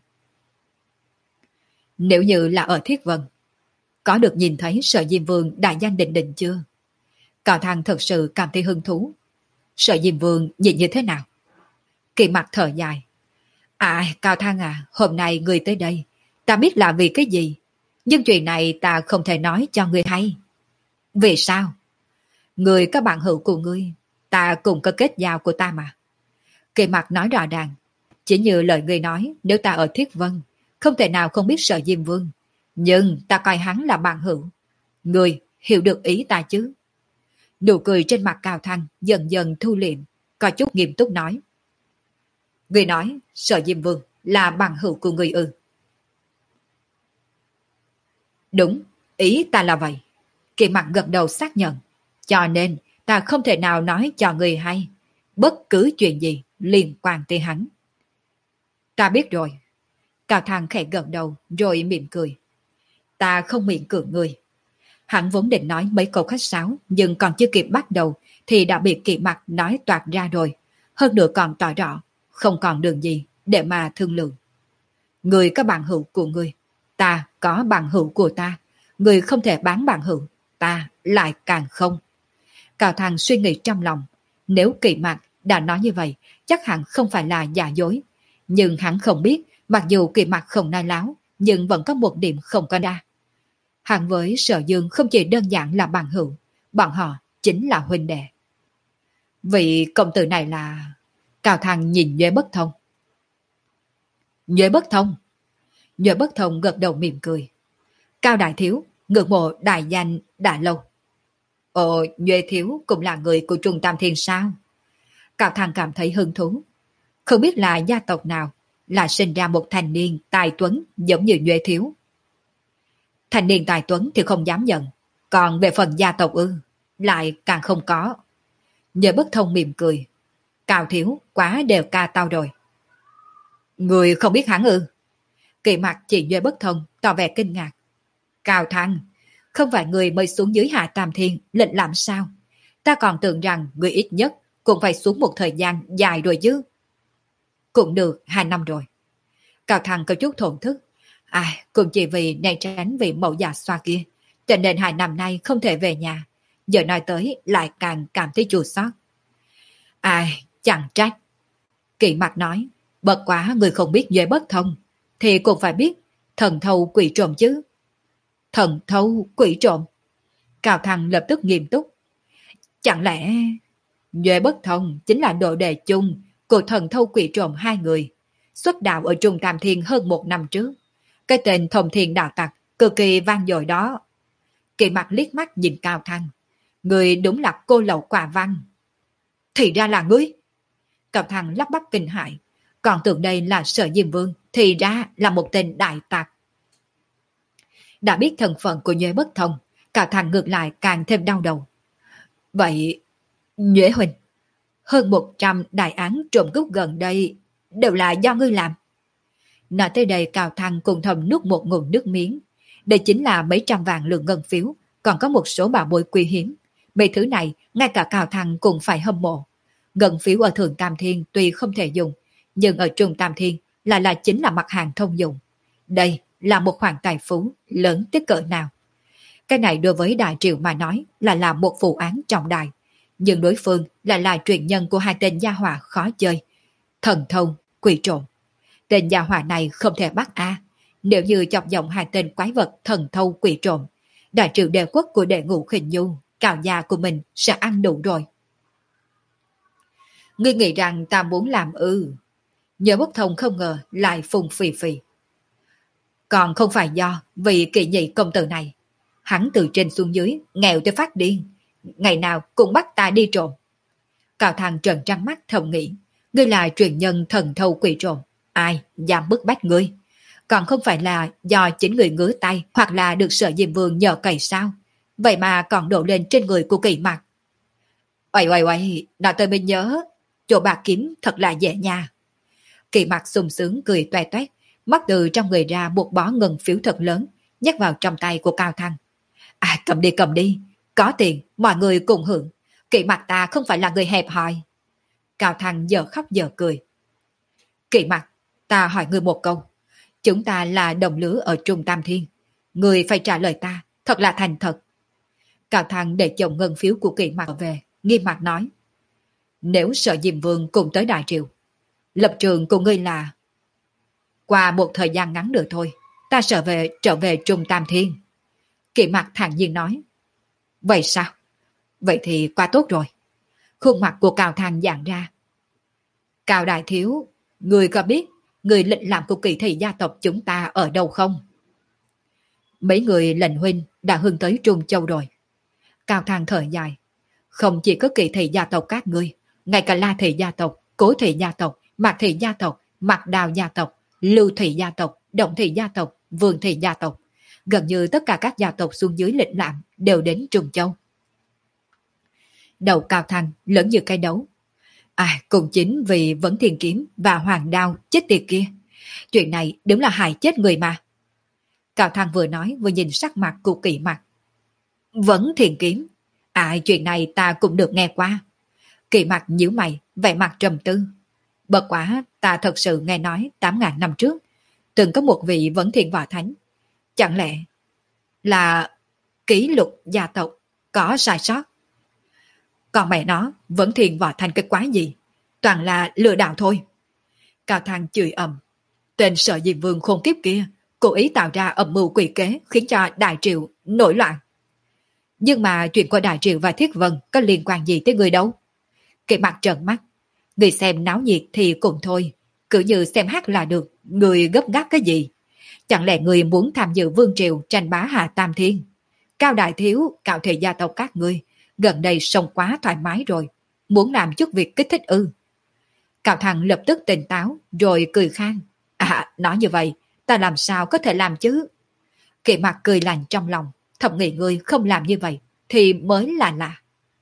Nếu như là ở Thiết Vân, có được nhìn thấy Sở Diêm Vương đại danh đình đình chưa? Cao Thăng thật sự cảm thấy hứng thú. Sở Diêm Vương nhìn như thế nào? Kỳ Mặc thở dài. À, Cao Thăng à, hôm nay người tới đây, ta biết là vì cái gì, nhưng chuyện này ta không thể nói cho người hay. Vì sao? Người các bạn hữu của ngươi, ta cùng có kết giao của ta mà. Kỳ Mặc nói rõ ràng, chỉ như lời người nói, nếu ta ở Thiết Vân, không thể nào không biết Sở Diêm Vương, nhưng ta coi hắn là bạn hữu. Người hiểu được ý ta chứ? Nụ cười trên mặt Cao Thăng dần dần thu liệm, có chút nghiêm túc nói. Người nói Sở Diêm Vương là bằng hữu của người ư? Đúng, ý ta là vậy. Kỳ Mặc gật đầu xác nhận. Cho nên ta không thể nào nói cho người hay bất cứ chuyện gì liên quan tới hắn. Ta biết rồi. Cao Thăng khẽ gật đầu rồi mỉm cười. Ta không miệng cưỡng người. Hắn vốn định nói mấy câu khách sáo, nhưng còn chưa kịp bắt đầu thì đã bị Kỳ Mặc nói toạc ra rồi. Hơn nữa còn tỏ rõ không còn đường gì để mà thương lượng. Người có bằng hữu của người, ta có bằng hữu của ta. Người không thể bán bằng hữu, ta lại càng không. Cao Thăng suy nghĩ trong lòng. Nếu Kỳ Mặc đã nói như vậy, chắc hẳn không phải là giả dối. Nhưng hắn không biết, mặc dù Kỳ Mặc không nói láo, nhưng vẫn có một điểm không có đa. Hắn với Sở Dương không chỉ đơn giản là bằng hữu, bọn họ chính là huynh đệ. Vị công tử này là... Cao Thăng nhìn Nhuế Bất Thông. Nhuế Bất Thông? Nhuế Bất Thông gật đầu mỉm cười. Cao đại thiếu, ngưỡng mộ đại danh đã lâu. Ồ, Nhuế thiếu cũng là người của Trung Tam Thiên sao? Cao Thăng cảm thấy hứng thú. Không biết là gia tộc nào là sinh ra một thanh niên tài tuấn giống như Nhuế thiếu. Thanh niên tài tuấn thì không dám nhận, còn về phần gia tộc ư, lại càng không có. Nhuế Bất Thông mỉm cười. Cao thiếu quá đều ca tao rồi. Người không biết hắn ư? Kỳ Mặc chỉ Nhuế Bất Thông tỏ vẻ kinh ngạc. Cao Thăng, không phải người mới xuống dưới Hạ Tam Thiên lệnh làm sao? Ta còn tưởng rằng người ít nhất cũng phải xuống một thời gian dài rồi chứ. Cũng được hai năm rồi. Cao Thăng có chút thổn thức. À, cũng chỉ vì né tránh vị mẫu già xoa kia, cho nên hai năm nay không thể về nhà. Giờ nói tới lại càng cảm thấy chua xót. Ai, chẳng trách. Kỳ Mặc nói, bất quá người không biết Duệ Bất Thông, thì cũng phải biết thần thâu quỷ trộm chứ. Thần thâu quỷ trộm? Cao Thăng lập tức nghiêm túc. Chẳng lẽ Duệ Bất Thông chính là đồ đề chung của thần thâu quỷ trộm hai người, xuất đạo ở Trung Tam Thiên hơn một năm trước. Cái tên Thông Thiên đạo tặc cực kỳ vang dội đó. Kỳ Mặc liếc mắt nhìn Cao Thăng. Người đúng là cô lậu quả văn. Thì ra là ngươi. Cao Thăng lắp bắp kinh hãi. Còn tưởng đây là Sở Diêm Vương, thì ra là một tên đại tặc. Đã biết thân phận của Nhuế Bất Thông, Cao Thăng ngược lại càng thêm đau đầu. Vậy, Nhuế huynh, hơn một trăm đại án trộm cướp gần đây đều là do ngươi làm. Nói tới đây Cao Thăng cùng thầm nuốt một ngụm nước miếng. Đây chính là mấy trăm vạn lượng ngân phiếu, còn có một số bảo bối quý hiếm. Mấy thứ này, ngay cả Cao Thăng cũng phải hâm mộ. Ngân phiếu ở Thượng Tam Thiên tuy không thể dùng, nhưng ở Trung Tam Thiên lại là chính là mặt hàng thông dụng. Đây là một khoản tài phú lớn tới cỡ nào. Cái này đối với Đại Triệu mà nói là làm một vụ án trọng đại. Nhưng đối phương lại là truyền nhân của hai tên gia hỏa khó chơi. Thần thông, quỷ trộm. Tên gia hỏa này không thể bắt a. Nếu như chọc giọng hai tên quái vật thần thâu quỷ trộm, Đại Triệu đệ quốc của đệ ngũ Khinh Nhu, Cào gia của mình sẽ ăn đủ rồi. Ngươi nghĩ rằng ta muốn làm ư? Nhớ Bất Thông không ngờ lại phùng phì phì. Còn không phải do vì kỳ nhị công tử này. Hắn từ trên xuống dưới, nghèo tới phát điên. Ngày nào cũng bắt ta đi trộm. Cao Thăng trợn trắng mắt thầm nghĩ. Ngươi là truyền nhân thần thâu quỷ trộm. Ai dám bức bách ngươi? Còn không phải là do chính người ngứa tay hoặc là được Sở Diêm Vương nhờ cày sao? Vậy mà còn đổ lên trên người của Kỳ Mặc. Oầy oầy oầy, nói tôi mới nhớ. Chỗ bạc kiếm thật là dễ nha. Kỳ Mặc sung sướng cười toe toét, móc từ trong người ra một bó ngân phiếu thật lớn, nhét vào trong tay của Cao Thăng. À, cầm đi cầm đi, có tiền mọi người cùng hưởng. Kỳ Mặc ta không phải là người hẹp hòi. Cao Thăng giờ khóc giờ cười. Kỳ Mặc, ta hỏi ngươi một câu. Chúng ta là đồng lứa ở Trung Tam Thiên. Ngươi phải trả lời ta, thật là thành thật. Cao Thăng để chồng ngân phiếu của Kỵ Mặc về, nghiêm mặt nói. Nếu Sở Diêm Vương cùng tới Đại Triều, lập trường của ngươi là... Qua một thời gian ngắn nữa thôi, ta trở về trở về Trung Tam Thiên. Kỵ Mặc thản nhiên nói. Vậy sao? Vậy thì quá tốt rồi. Khuôn mặt của Cao Thăng giãn ra. Cao Đại Thiếu, người có biết người lệnh làm của Kỳ Thị gia tộc chúng ta ở đâu không? Mấy người lệnh huynh đã hướng tới Trung Châu rồi. Cao Thăng thở dài. Không chỉ có Kỳ Thị gia tộc các ngươi, ngay cả La Thị gia tộc, Cố Thị gia tộc, Mạc Thị gia tộc, Mạc Đào gia tộc, Lưu Thị gia tộc, Động Thị gia tộc, Vương Thị gia tộc. Gần như tất cả các gia tộc xuống dưới lệnh lạm đều đến Trung Châu. Đầu Cao Thăng lớn như cây đấu. À, cũng chính vì Vấn Thiên Kiếm và Hoàng Đao chết tiệt kia. Chuyện này đúng là hại chết người mà. Cao Thăng vừa nói vừa nhìn sắc mặt của Kỵ Mặc. Vấn Thiên Kiếm? À, chuyện này ta cũng được nghe qua. Kỵ Mặc nhíu mày, vẻ mặt trầm tư. Bất quá ta thật sự nghe nói tám ngàn năm trước từng có một vị Vấn Thiên Võ Thánh. Chẳng lẽ là kỷ lục gia tộc có sai sót? Còn mẹ nó, Vấn Thiên Võ Thánh cái quái gì? Toàn là lừa đảo thôi. Cao Thăng chửi ầm. Tên Sở Diêm Vương khôn kiếp kia cố ý tạo ra âm mưu quỷ kế khiến cho Đại Triệu nổi loạn. Nhưng mà chuyện của Đại Triệu và Thiết Vân có liên quan gì tới người đâu? Kỵ Mặc trợn mắt. Người xem náo nhiệt thì cũng thôi, cứ như xem hát là được, người gấp gáp cái gì? Chẳng lẽ người muốn tham dự Vương Triều tranh bá Hạ Tam Thiên? Cao Đại Thiếu, Cao Thị gia tộc các ngươi gần đây sống quá thoải mái rồi, muốn làm chút việc kích thích ư? Cao Thăng lập tức tỉnh táo rồi cười khan. À, nói như vậy ta làm sao có thể làm chứ? Kỵ Mặc cười lạnh trong lòng, thầm nghĩ ngươi không làm như vậy thì mới là lạ.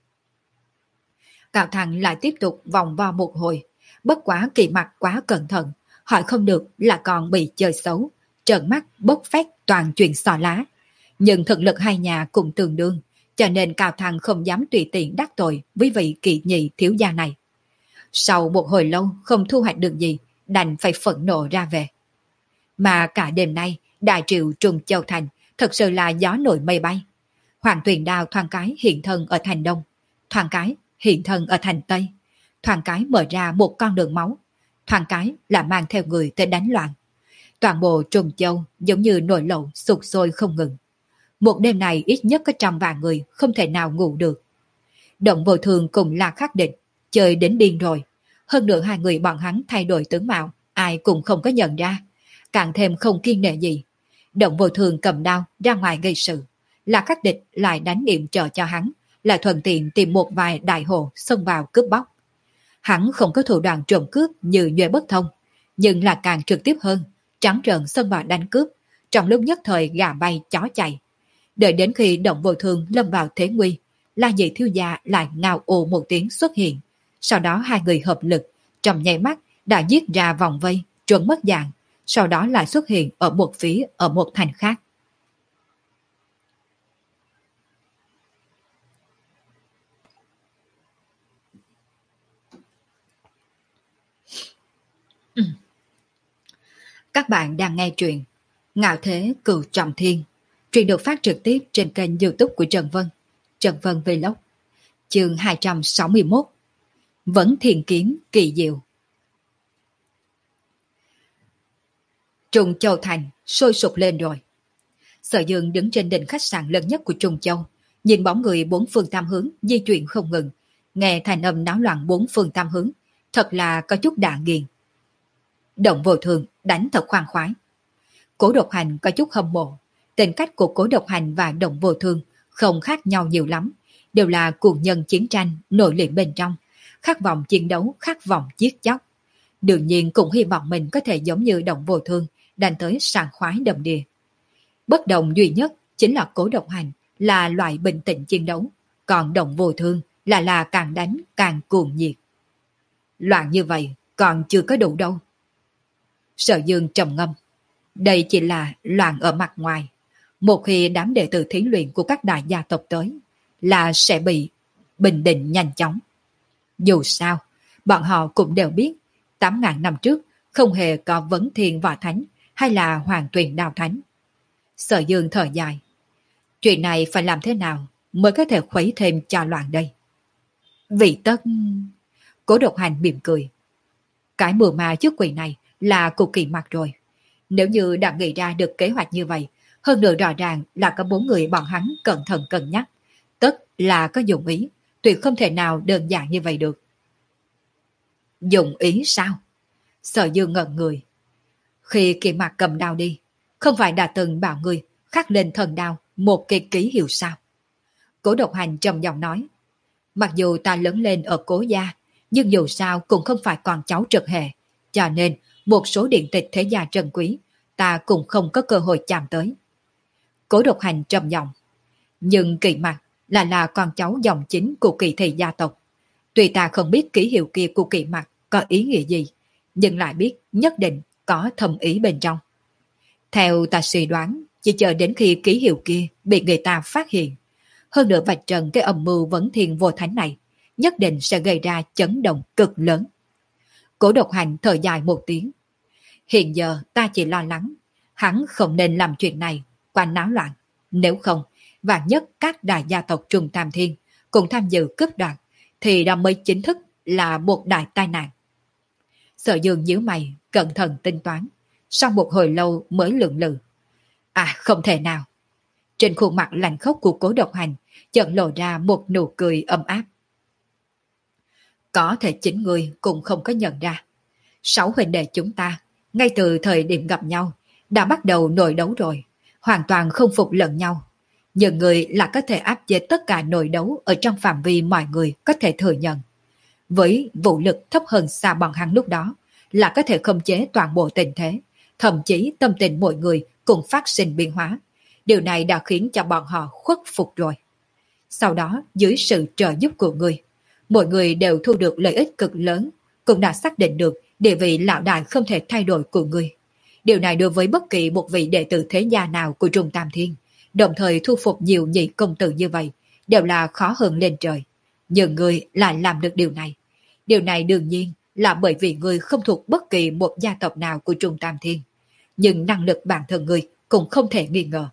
Cao Thăng lại tiếp tục vòng vo một hồi, bất quá Kỵ Mặc quá cẩn thận, hỏi không được là còn bị chơi xấu, trợn mắt bốc phét toàn chuyện xò lá. Nhưng thực lực hai nhà cũng tương đương, cho nên Cao Thăng không dám tùy tiện đắc tội với vị Kỵ nhị thiếu gia này. Sau một hồi lâu không thu hoạch được gì, đành phải phẫn nộ ra về. Mà cả đêm nay, Đại Triệu Trung Châu Thành thật sự là gió nổi mây bay. Hoàng Tuyền Đao thoáng cái hiện thân ở thành Đông, thoáng cái hiện thân ở thành Tây, thoáng cái mở ra một con đường máu, thoáng cái là mang theo người tới đánh loạn. Toàn bộ Trung Châu giống như nổi lẩu sục sôi không ngừng. Một đêm này ít nhất có trăm vạn người không thể nào ngủ được. Động Vô Thường cùng La Khắc Định chơi đến điên rồi. Hơn nữa hai người bọn hắn thay đổi tướng mạo, ai cũng không có nhận ra, càng thêm không kiên nể gì. Động Vô Thường cầm đao ra ngoài gây sự, La Khắc Định lại đánh niệm trợ cho hắn, lại thuận tiện tìm một vài đại hồ xông vào cướp bóc. Hắn không có thủ đoạn trộm cướp như Nhuệ Bất Thông, nhưng là càng trực tiếp hơn, trắng trợn xông vào đánh cướp, trong lúc nhất thời gà bay chó chạy. Đợi đến khi Động Vô Thường lâm vào thế nguy, La Nhị thiếu gia lại ngao ồ một tiếng xuất hiện. Sau đó hai người hợp lực, trong nháy mắt đã giết ra vòng vây, trốn mất dạng, sau đó lại xuất hiện ở một phía ở một thành khác. Các bạn đang nghe truyện Ngạo Thế Cửu Trọng Thiên. Truyện được phát trực tiếp trên kênh YouTube của Trần Vân, Trần Vân Vlog. Chương hai trăm sáu mươi mốt. Vấn Thiên Kiếm kỳ diệu. Trung Châu Thành sôi sục lên rồi. Sở Dương đứng trên đỉnh khách sạn lớn nhất của Trung Châu, nhìn bóng người bốn phương tam hướng di chuyển không ngừng, nghe thành âm náo loạn bốn phương tam hướng, thật là có chút đạ nghiền. Động Vô Thường đánh thật khoan khoái. Cố Độc Hành có chút hâm mộ. Tính cách của Cố Độc Hành và Động Vô Thường không khác nhau nhiều lắm, đều là cuồng nhân chiến tranh nội liễm bên trong, khát vọng chiến đấu, khát vọng giết chóc. Đương nhiên cũng hy vọng mình có thể giống như Động Vô Thường, đánh tới sảng khoái đầm đìa. Bất đồng duy nhất chính là Cố Độc Hành là loại bình tĩnh chiến đấu, còn Động Vô Thường là là càng đánh càng cuồng nhiệt. Loạn như vậy còn chưa có đủ đâu. Sở Dương trầm ngâm. Đây chỉ là loạn ở mặt ngoài. Một khi đám đệ tử thí luyện của các đại gia tộc tới, là sẽ bị bình định nhanh chóng. Dù sao, bọn họ cũng đều biết, tám ngàn năm trước không hề có Vấn Thiên Võ Thánh hay là Hoàng Tuyền Đao Thánh. Sở Dương thở dài. Chuyện này phải làm thế nào mới có thể khuấy thêm cho loạn đây. Vị tất... Cố Độc Hành mỉm cười. Cái mưu ma trước quỷ này là cực kỳ mặt rồi. Nếu như đã nghĩ ra được kế hoạch như vậy, hơn nữa rõ ràng là có bốn người bọn hắn cẩn thận cân nhắc, tất là có dụng ý, tuyệt không thể nào đơn giản như vậy được. Dụng ý sao? Sở Dương ngẩn người. Khi Kỳ Mạc cầm đao đi, không phải đã từng bảo người khắc lên thần đao một cái ký hiệu sao? Cố Độc Hành trầm giọng nói. Mặc dù ta lớn lên ở Cố gia, nhưng dù sao cũng không phải con cháu trực hệ, cho nên một số điện tịch thế gia trân quý ta cũng không có cơ hội chạm tới. Cố Độc Hành trầm giọng. Nhưng Kỳ Mạc là là con cháu dòng chính của Kỳ thị gia tộc. Tuy ta không biết ký hiệu kia của Kỳ Mạc có ý nghĩa gì, nhưng lại biết nhất định có thầm ý bên trong. Theo ta suy đoán, chỉ chờ đến khi ký hiệu kia bị người ta phát hiện, hơn nữa vạch trần cái âm mưu vấn thiên vô thánh này, nhất định sẽ gây ra chấn động cực lớn. Cố Độc Hành thở dài một tiếng. Hiện giờ ta chỉ lo lắng, hắn không nên làm chuyện này, quanh náo loạn. Nếu không, vạn nhất các đại gia tộc Trung Tam Thiên cùng tham dự cướp đoạt, thì đó mới chính thức là một đại tai nạn. Sở Dương nhíu mày, cẩn thận tính toán, sau một hồi lâu mới lượng lự. À, không thể nào. Trên khuôn mặt lạnh khốc của Cố Độc Hành chợt lộ ra một nụ cười ấm áp. Có thể chính người cũng không có nhận ra. Sáu huynh đệ chúng ta, ngay từ thời điểm gặp nhau, đã bắt đầu nội đấu rồi, hoàn toàn không phục lẫn nhau. Nhưng người là có thể áp chế tất cả nội đấu ở trong phạm vi mọi người có thể thừa nhận. Với vũ lực thấp hơn xa bọn hắn lúc đó, là có thể khống chế toàn bộ tình thế, thậm chí tâm tình mọi người cũng phát sinh biến hóa. Điều này đã khiến cho bọn họ khuất phục rồi. Sau đó, dưới sự trợ giúp của người, mọi người đều thu được lợi ích cực lớn, cũng đã xác định được địa vị lão đại không thể thay đổi của người. Điều này đối với bất kỳ một vị đệ tử thế gia nào của Trung Tam Thiên, đồng thời thu phục nhiều nhị công tử như vậy, đều là khó hơn lên trời. Nhưng người lại làm được điều này. Điều này đương nhiên là bởi vì người không thuộc bất kỳ một gia tộc nào của Trung Tam Thiên. Nhưng năng lực bản thân người cũng không thể nghi ngờ.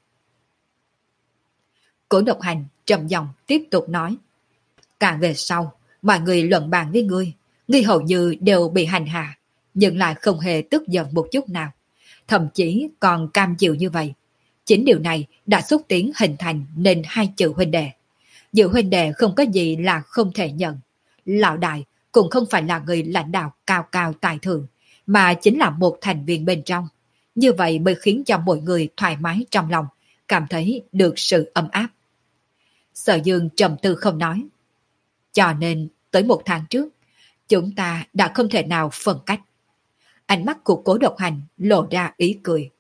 Cố Độc Hành trầm giọng tiếp tục nói. Càng về sau, mọi người luận bàn với ngươi, ngươi hầu như đều bị hành hạ, nhưng lại không hề tức giận một chút nào. Thậm chí còn cam chịu như vậy. Chính điều này đã xúc tiến hình thành nên hai chữ huynh đệ. Giữa huynh đệ không có gì là không thể nhận. Lão đại cũng không phải là người lãnh đạo cao cao tài thượng, mà chính là một thành viên bên trong. Như vậy mới khiến cho mọi người thoải mái trong lòng, cảm thấy được sự ấm áp. Sở Dương trầm tư không nói. Cho nên, tới một tháng trước, chúng ta đã không thể nào phân cách. Ánh mắt của Cố Độc Hành lộ ra ý cười.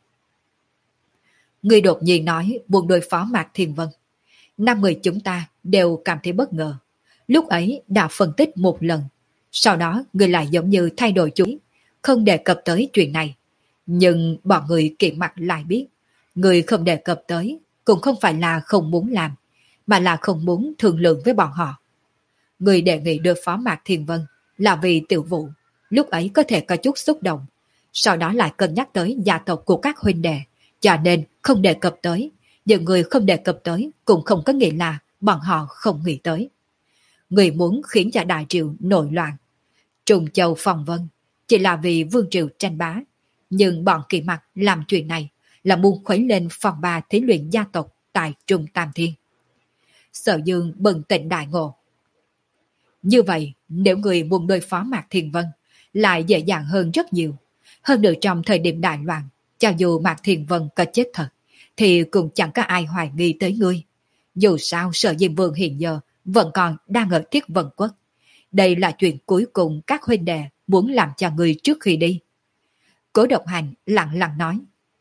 Người đột nhiên nói buồn đối phó Mạc Thiên Vân. Năm người chúng ta đều cảm thấy bất ngờ. Lúc ấy đã phân tích một lần. Sau đó người lại giống như thay đổi chủ ý, không đề cập tới chuyện này. Nhưng bọn người kiện mặt lại biết, người không đề cập tới cũng không phải là không muốn làm, mà là không muốn thương lượng với bọn họ. Người đề nghị đối phó Mạc Thiên Vân là vì Tiểu Vũ lúc ấy có thể có chút xúc động, sau đó lại cân nhắc tới gia tộc của các huynh đệ, cho nên không đề cập tới. Nhưng người không đề cập tới cũng không có nghĩa là bọn họ không nghĩ tới. Người muốn khiến cho Đại Triều nổi loạn, Trùng Châu Phong Vân chỉ là vì Vương Triều tranh bá, nhưng bọn Kỳ Mặc làm chuyện này là muốn khuấy lên phòng ba thí luyện gia tộc tại Trung Tam Thiên. Sở Dương bừng tỉnh đại ngộ. Như vậy, nếu người muốn đối phó Mạc Thiên Vân, lại dễ dàng hơn rất nhiều. Hơn nữa trong thời điểm đại loạn, cho dù Mạc Thiên Vân có chết thật, thì cũng chẳng có ai hoài nghi tới ngươi. Dù sao Sở Diêm Vương hiện giờ vẫn còn đang ở Thiết Vân Quốc. Đây là chuyện cuối cùng các huynh đệ muốn làm cho ngươi trước khi đi. Cố Độc Hành lặng lặng nói.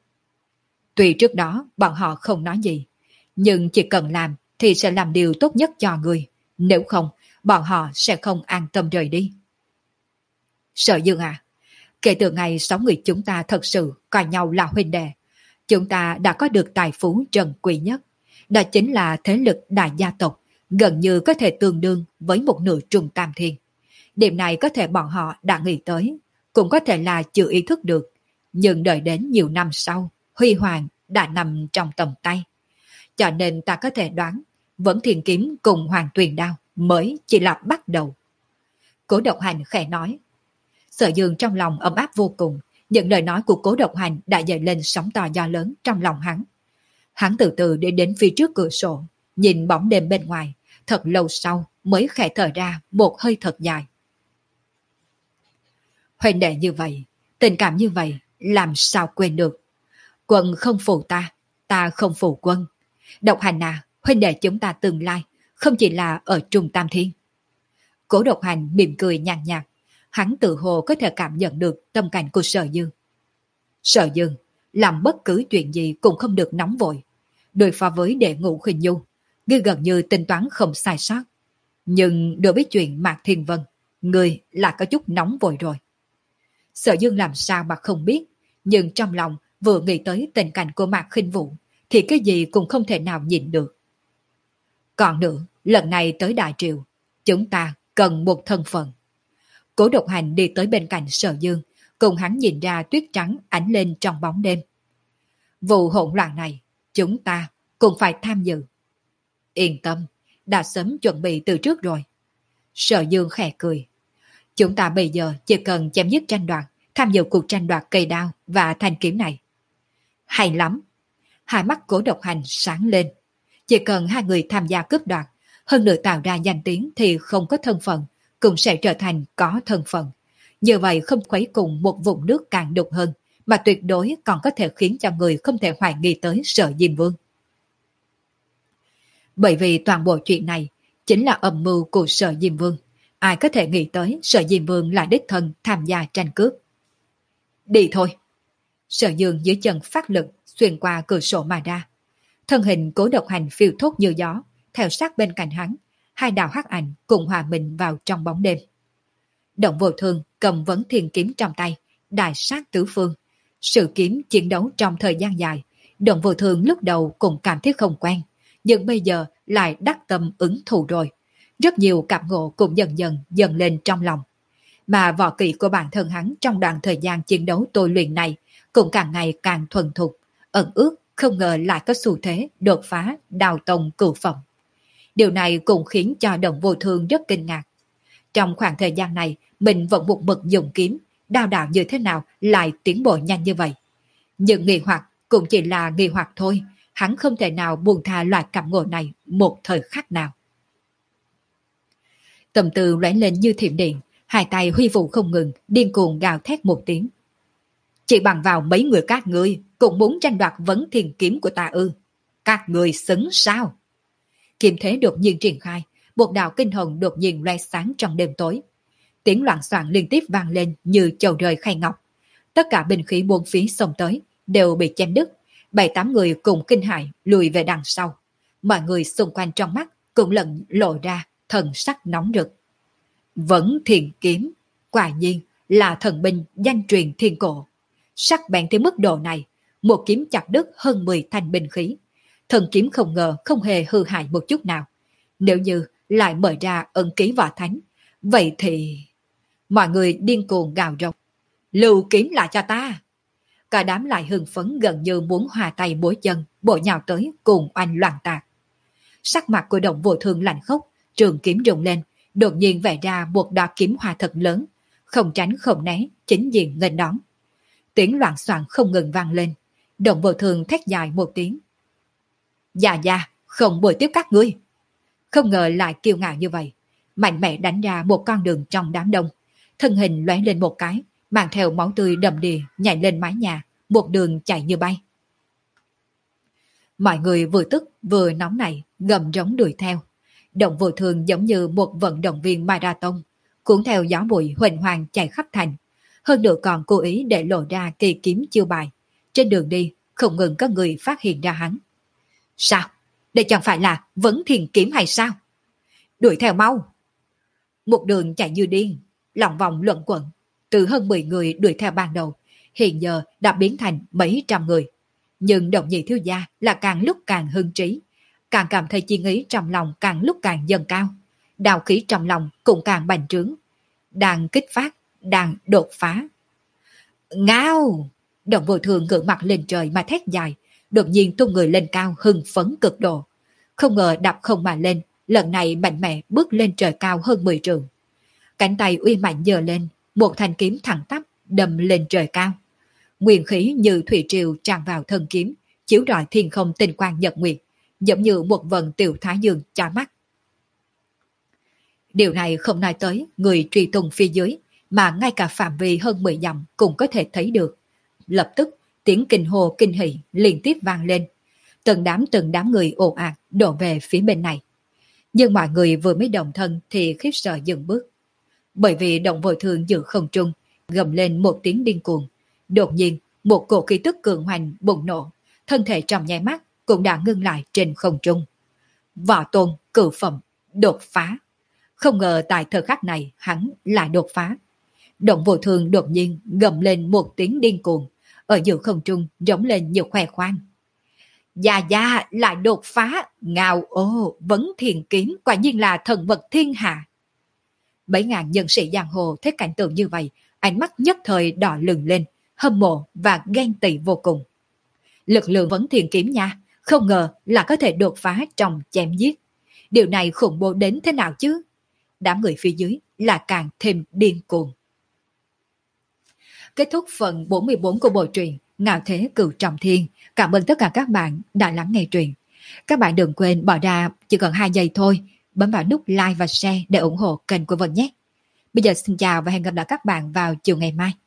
Tuy trước đó bọn họ không nói gì, nhưng chỉ cần làm thì sẽ làm điều tốt nhất cho ngươi. Nếu không, bọn họ sẽ không an tâm rời đi. Sở Dương à, kể từ ngày sáu người chúng ta thật sự coi nhau là huynh đệ, chúng ta đã có được tài phú trần quý nhất. Đó chính là thế lực đại gia tộc, gần như có thể tương đương với một nửa Trung Tam Thiên. Điểm này có thể bọn họ đã nghĩ tới, cũng có thể là chưa ý thức được. Nhưng đợi đến nhiều năm sau, huy hoàng đã nằm trong tầm tay. Cho nên ta có thể đoán, Vẫn Thiên Kiếm cùng Hoàng Tuyền Đao mới chỉ là bắt đầu. Cố Độc Hành khẽ nói. Sở Dương trong lòng ấm áp vô cùng, những lời nói của Cố Độc Hành đã dậy lên sóng to gió lớn trong lòng hắn. Hắn từ từ đi đến phía trước cửa sổ, nhìn bóng đêm bên ngoài, thật lâu sau mới khẽ thở ra một hơi thật dài. Huynh đệ như vậy, tình cảm như vậy, làm sao quên được. Quân không phụ ta, ta không phụ quân. Độc Hành à, huynh đệ chúng ta tương lai, không chỉ là ở Trung Tam Thiên. Cố Độc Hành mỉm cười nhàn nhạt, hắn tự hồ có thể cảm nhận được tâm cảnh của Sở Dương. Sở Dương, làm bất cứ chuyện gì cũng không được nóng vội. Đối phó với đệ ngũ Khuynh Nhu, ngươi gần như tính toán không sai sót. Nhưng đối với chuyện Mạc Thiên Vân, ngươi là có chút nóng vội rồi. Sở Dương làm sao mà không biết, nhưng trong lòng vừa nghĩ tới tình cảnh của Mạc Khinh Vũ, thì cái gì cũng không thể nào nhịn được. Còn nữa, lần này tới Đại Triều, chúng ta cần một thân phận. Cố Độc Hành đi tới bên cạnh Sở Dương, cùng hắn nhìn ra tuyết trắng ánh lên trong bóng đêm. Vụ hỗn loạn này, chúng ta cũng phải tham dự. Yên tâm, đã sớm chuẩn bị từ trước rồi. Sở Dương khẽ cười. Chúng ta bây giờ chỉ cần chém giết tranh đoạt, tham dự cuộc tranh đoạt cây đao và thanh kiếm này. Hay lắm. Hai mắt Cố Độc Hành sáng lên. Chỉ cần hai người tham gia cướp đoạt, hơn nữa tạo ra danh tiếng thì không có thân phận, cũng sẽ trở thành có thân phận. Như vậy không khuấy cùng một vùng nước càng đục hơn, mà tuyệt đối còn có thể khiến cho người không thể hoài nghi tới Sở Diêm Vương. Bởi vì toàn bộ chuyện này chính là âm mưu của Sở Diêm Vương. Ai có thể nghĩ tới Sở Diêm Vương là đích thân tham gia tranh cướp. Đi thôi. Sở Dương dưới chân phát lực xuyên qua cửa sổ mà ra. Thân hình Cố Độc Hành phiêu thốt như gió, theo sát bên cạnh hắn, hai đạo hắc ảnh cùng hòa mình vào trong bóng đêm. Động Vô Thương cầm Vấn Thiên Kiếm trong tay, đại sát tứ phương. Sự kiếm chiến đấu trong thời gian dài, Động Vô Thương lúc đầu cũng cảm thấy không quen, nhưng bây giờ lại đắc tâm ứng thù rồi. Rất nhiều cảm ngộ cũng dần dần dần lên trong lòng. Mà võ kỹ của bản thân hắn trong đoạn thời gian chiến đấu tôi luyện này cũng càng ngày càng thuần thục, ẩn ước không ngờ lại có xu thế đột phá đào tông cửu phẩm. Điều này cũng khiến cho Động Vô Thương rất kinh ngạc. Trong khoảng thời gian này, mình vẫn một mực dùng kiếm, đao đạo như thế nào lại tiến bộ nhanh như vậy. Nhưng nghi hoặc cũng chỉ là nghi hoặc thôi, hắn không thể nào buông tha loại cảm ngộ này một thời khắc nào. Tâm tư lóe lên như thiểm điện, hai tay huy vũ không ngừng, điên cuồng gào thét một tiếng. Chỉ bằng vào mấy người các ngươi cũng muốn tranh đoạt Vấn Thiên Kiếm của ta ư? Các ngươi xứng sao? Kiếm thế đột nhiên triển khai, một đạo kinh hồng đột nhiên loe sáng trong đêm tối. Tiếng loạn soạn liên tiếp vang lên như chầu rời khay ngọc. Tất cả binh khí buôn phí xông tới đều bị chém đứt, bảy tám người cùng kinh hãi lùi về đằng sau. Mọi người xung quanh trong mắt cũng lần lộ ra thần sắc nóng rực. Vấn Thiên Kiếm, quả nhiên là thần binh danh truyền thiên cổ. Sắc bén tới mức độ này, một kiếm chặt đứt hơn mười thanh binh khí. Thần kiếm không ngờ không hề hư hại một chút nào. Nếu như lại mở ra ân ký võ thánh, vậy thì... Mọi người điên cuồng gào rống. Lưu kiếm lại cho ta! Cả đám lại hưng phấn gần như muốn hòa tay bối chân, bộ nhào tới cùng oanh loạn tạc. Sắc mặt của Động Vô Thương lạnh khốc, trường kiếm rung lên, đột nhiên vẽ ra một đọa kiếm hoa thật lớn, không tránh không né, chính diện nghênh đón. Tiếng loạn soạn không ngừng vang lên, Động Vô Thương thét dài một tiếng. Dạ dạ, không bồi tiếp các ngươi. Không ngờ lại kiêu ngạo như vậy, mạnh mẽ đánh ra một con đường trong đám đông, thân hình lóe lên một cái, mang theo máu tươi đầm đìa nhảy lên mái nhà, một đường chạy như bay. Mọi người vừa tức vừa nóng nảy gầm rống đuổi theo. Động Vô Thương giống như một vận động viên marathon, cuốn theo gió bụi huỳnh hoàng chạy khắp thành, hơn nữa còn cố ý để lộ ra kỳ kiếm chiêu bài. Trên đường đi không ngừng có người phát hiện ra hắn. Sao? Đây chẳng phải là Vấn Thiên Kiếm hay sao? Đuổi theo mau! Một đường chạy như điên, lòng vòng luẩn quẩn, từ hơn mười người đuổi theo ban đầu, hiện giờ đã biến thành mấy trăm người. Nhưng Động Nhị thiếu gia là càng lúc càng hưng trí, càng cảm thấy chi ý trong lòng càng lúc càng dâng cao, đào khí trong lòng cũng càng bành trướng, đang kích phát, đang đột phá. Ngao! Động Vô Thường ngửa mặt lên trời mà thét dài, đột nhiên tung người lên cao hưng phấn cực độ. không ngờ đạp không mà lên, lần này mạnh mẽ bước lên trời cao hơn mười trượng. Cánh tay uy mạnh giơ lên, một thanh kiếm thẳng tắp đâm lên trời cao. Nguyên khí như thủy triều tràn vào thân kiếm, chiếu rọi thiên không tinh quang nhật nguyệt, giống như một vần tiểu thái dương chói mắt. Điều này không nói tới người truy tung phía dưới, mà ngay cả phạm vi hơn mười dặm cũng có thể thấy được. Lập tức, tiếng kinh hồ kinh hỉ liên tiếp vang lên. Từng đám từng đám người ồ ạt đổ về phía bên này. Nhưng mọi người vừa mới đồng thân thì khiếp sợ dừng bước. Bởi vì động vội thường giữa không trung, gầm lên một tiếng điên cuồng. Đột nhiên, một cổ khí tức cường hoành bùng nổ, thân thể trong nháy mắt cũng đã ngưng lại trên không trung. Võ tôn, cửu phẩm, đột phá. Không ngờ tại thời khắc này hắn lại đột phá. Động vô thường đột nhiên gầm lên một tiếng điên cuồng, ở giữa không trung rống lên nhiều khoe khoang. Già già lại đột phá, ngào ô, vấn thiền kiếm quả nhiên là thần vật thiên hạ. Mấy ngàn nhân sĩ giang hồ thấy cảnh tượng như vậy, ánh mắt nhất thời đỏ lừng lên, hâm mộ và ghen tị vô cùng. Lực lượng vấn thiền kiếm nha, không ngờ là có thể đột phá trong chém giết. Điều này khủng bố đến thế nào chứ? Đám người phía dưới là càng thêm điên cuồng. Kết thúc phần bốn mươi bốn của bộ truyện Ngạo Thế Cửu Trọng Thiên. Cảm ơn tất cả các bạn đã lắng nghe truyện. Các bạn đừng quên bỏ ra chỉ cần hai giây thôi, bấm vào nút like và share để ủng hộ kênh của Vân nhé. Bây giờ xin chào và hẹn gặp lại các bạn vào chiều ngày mai.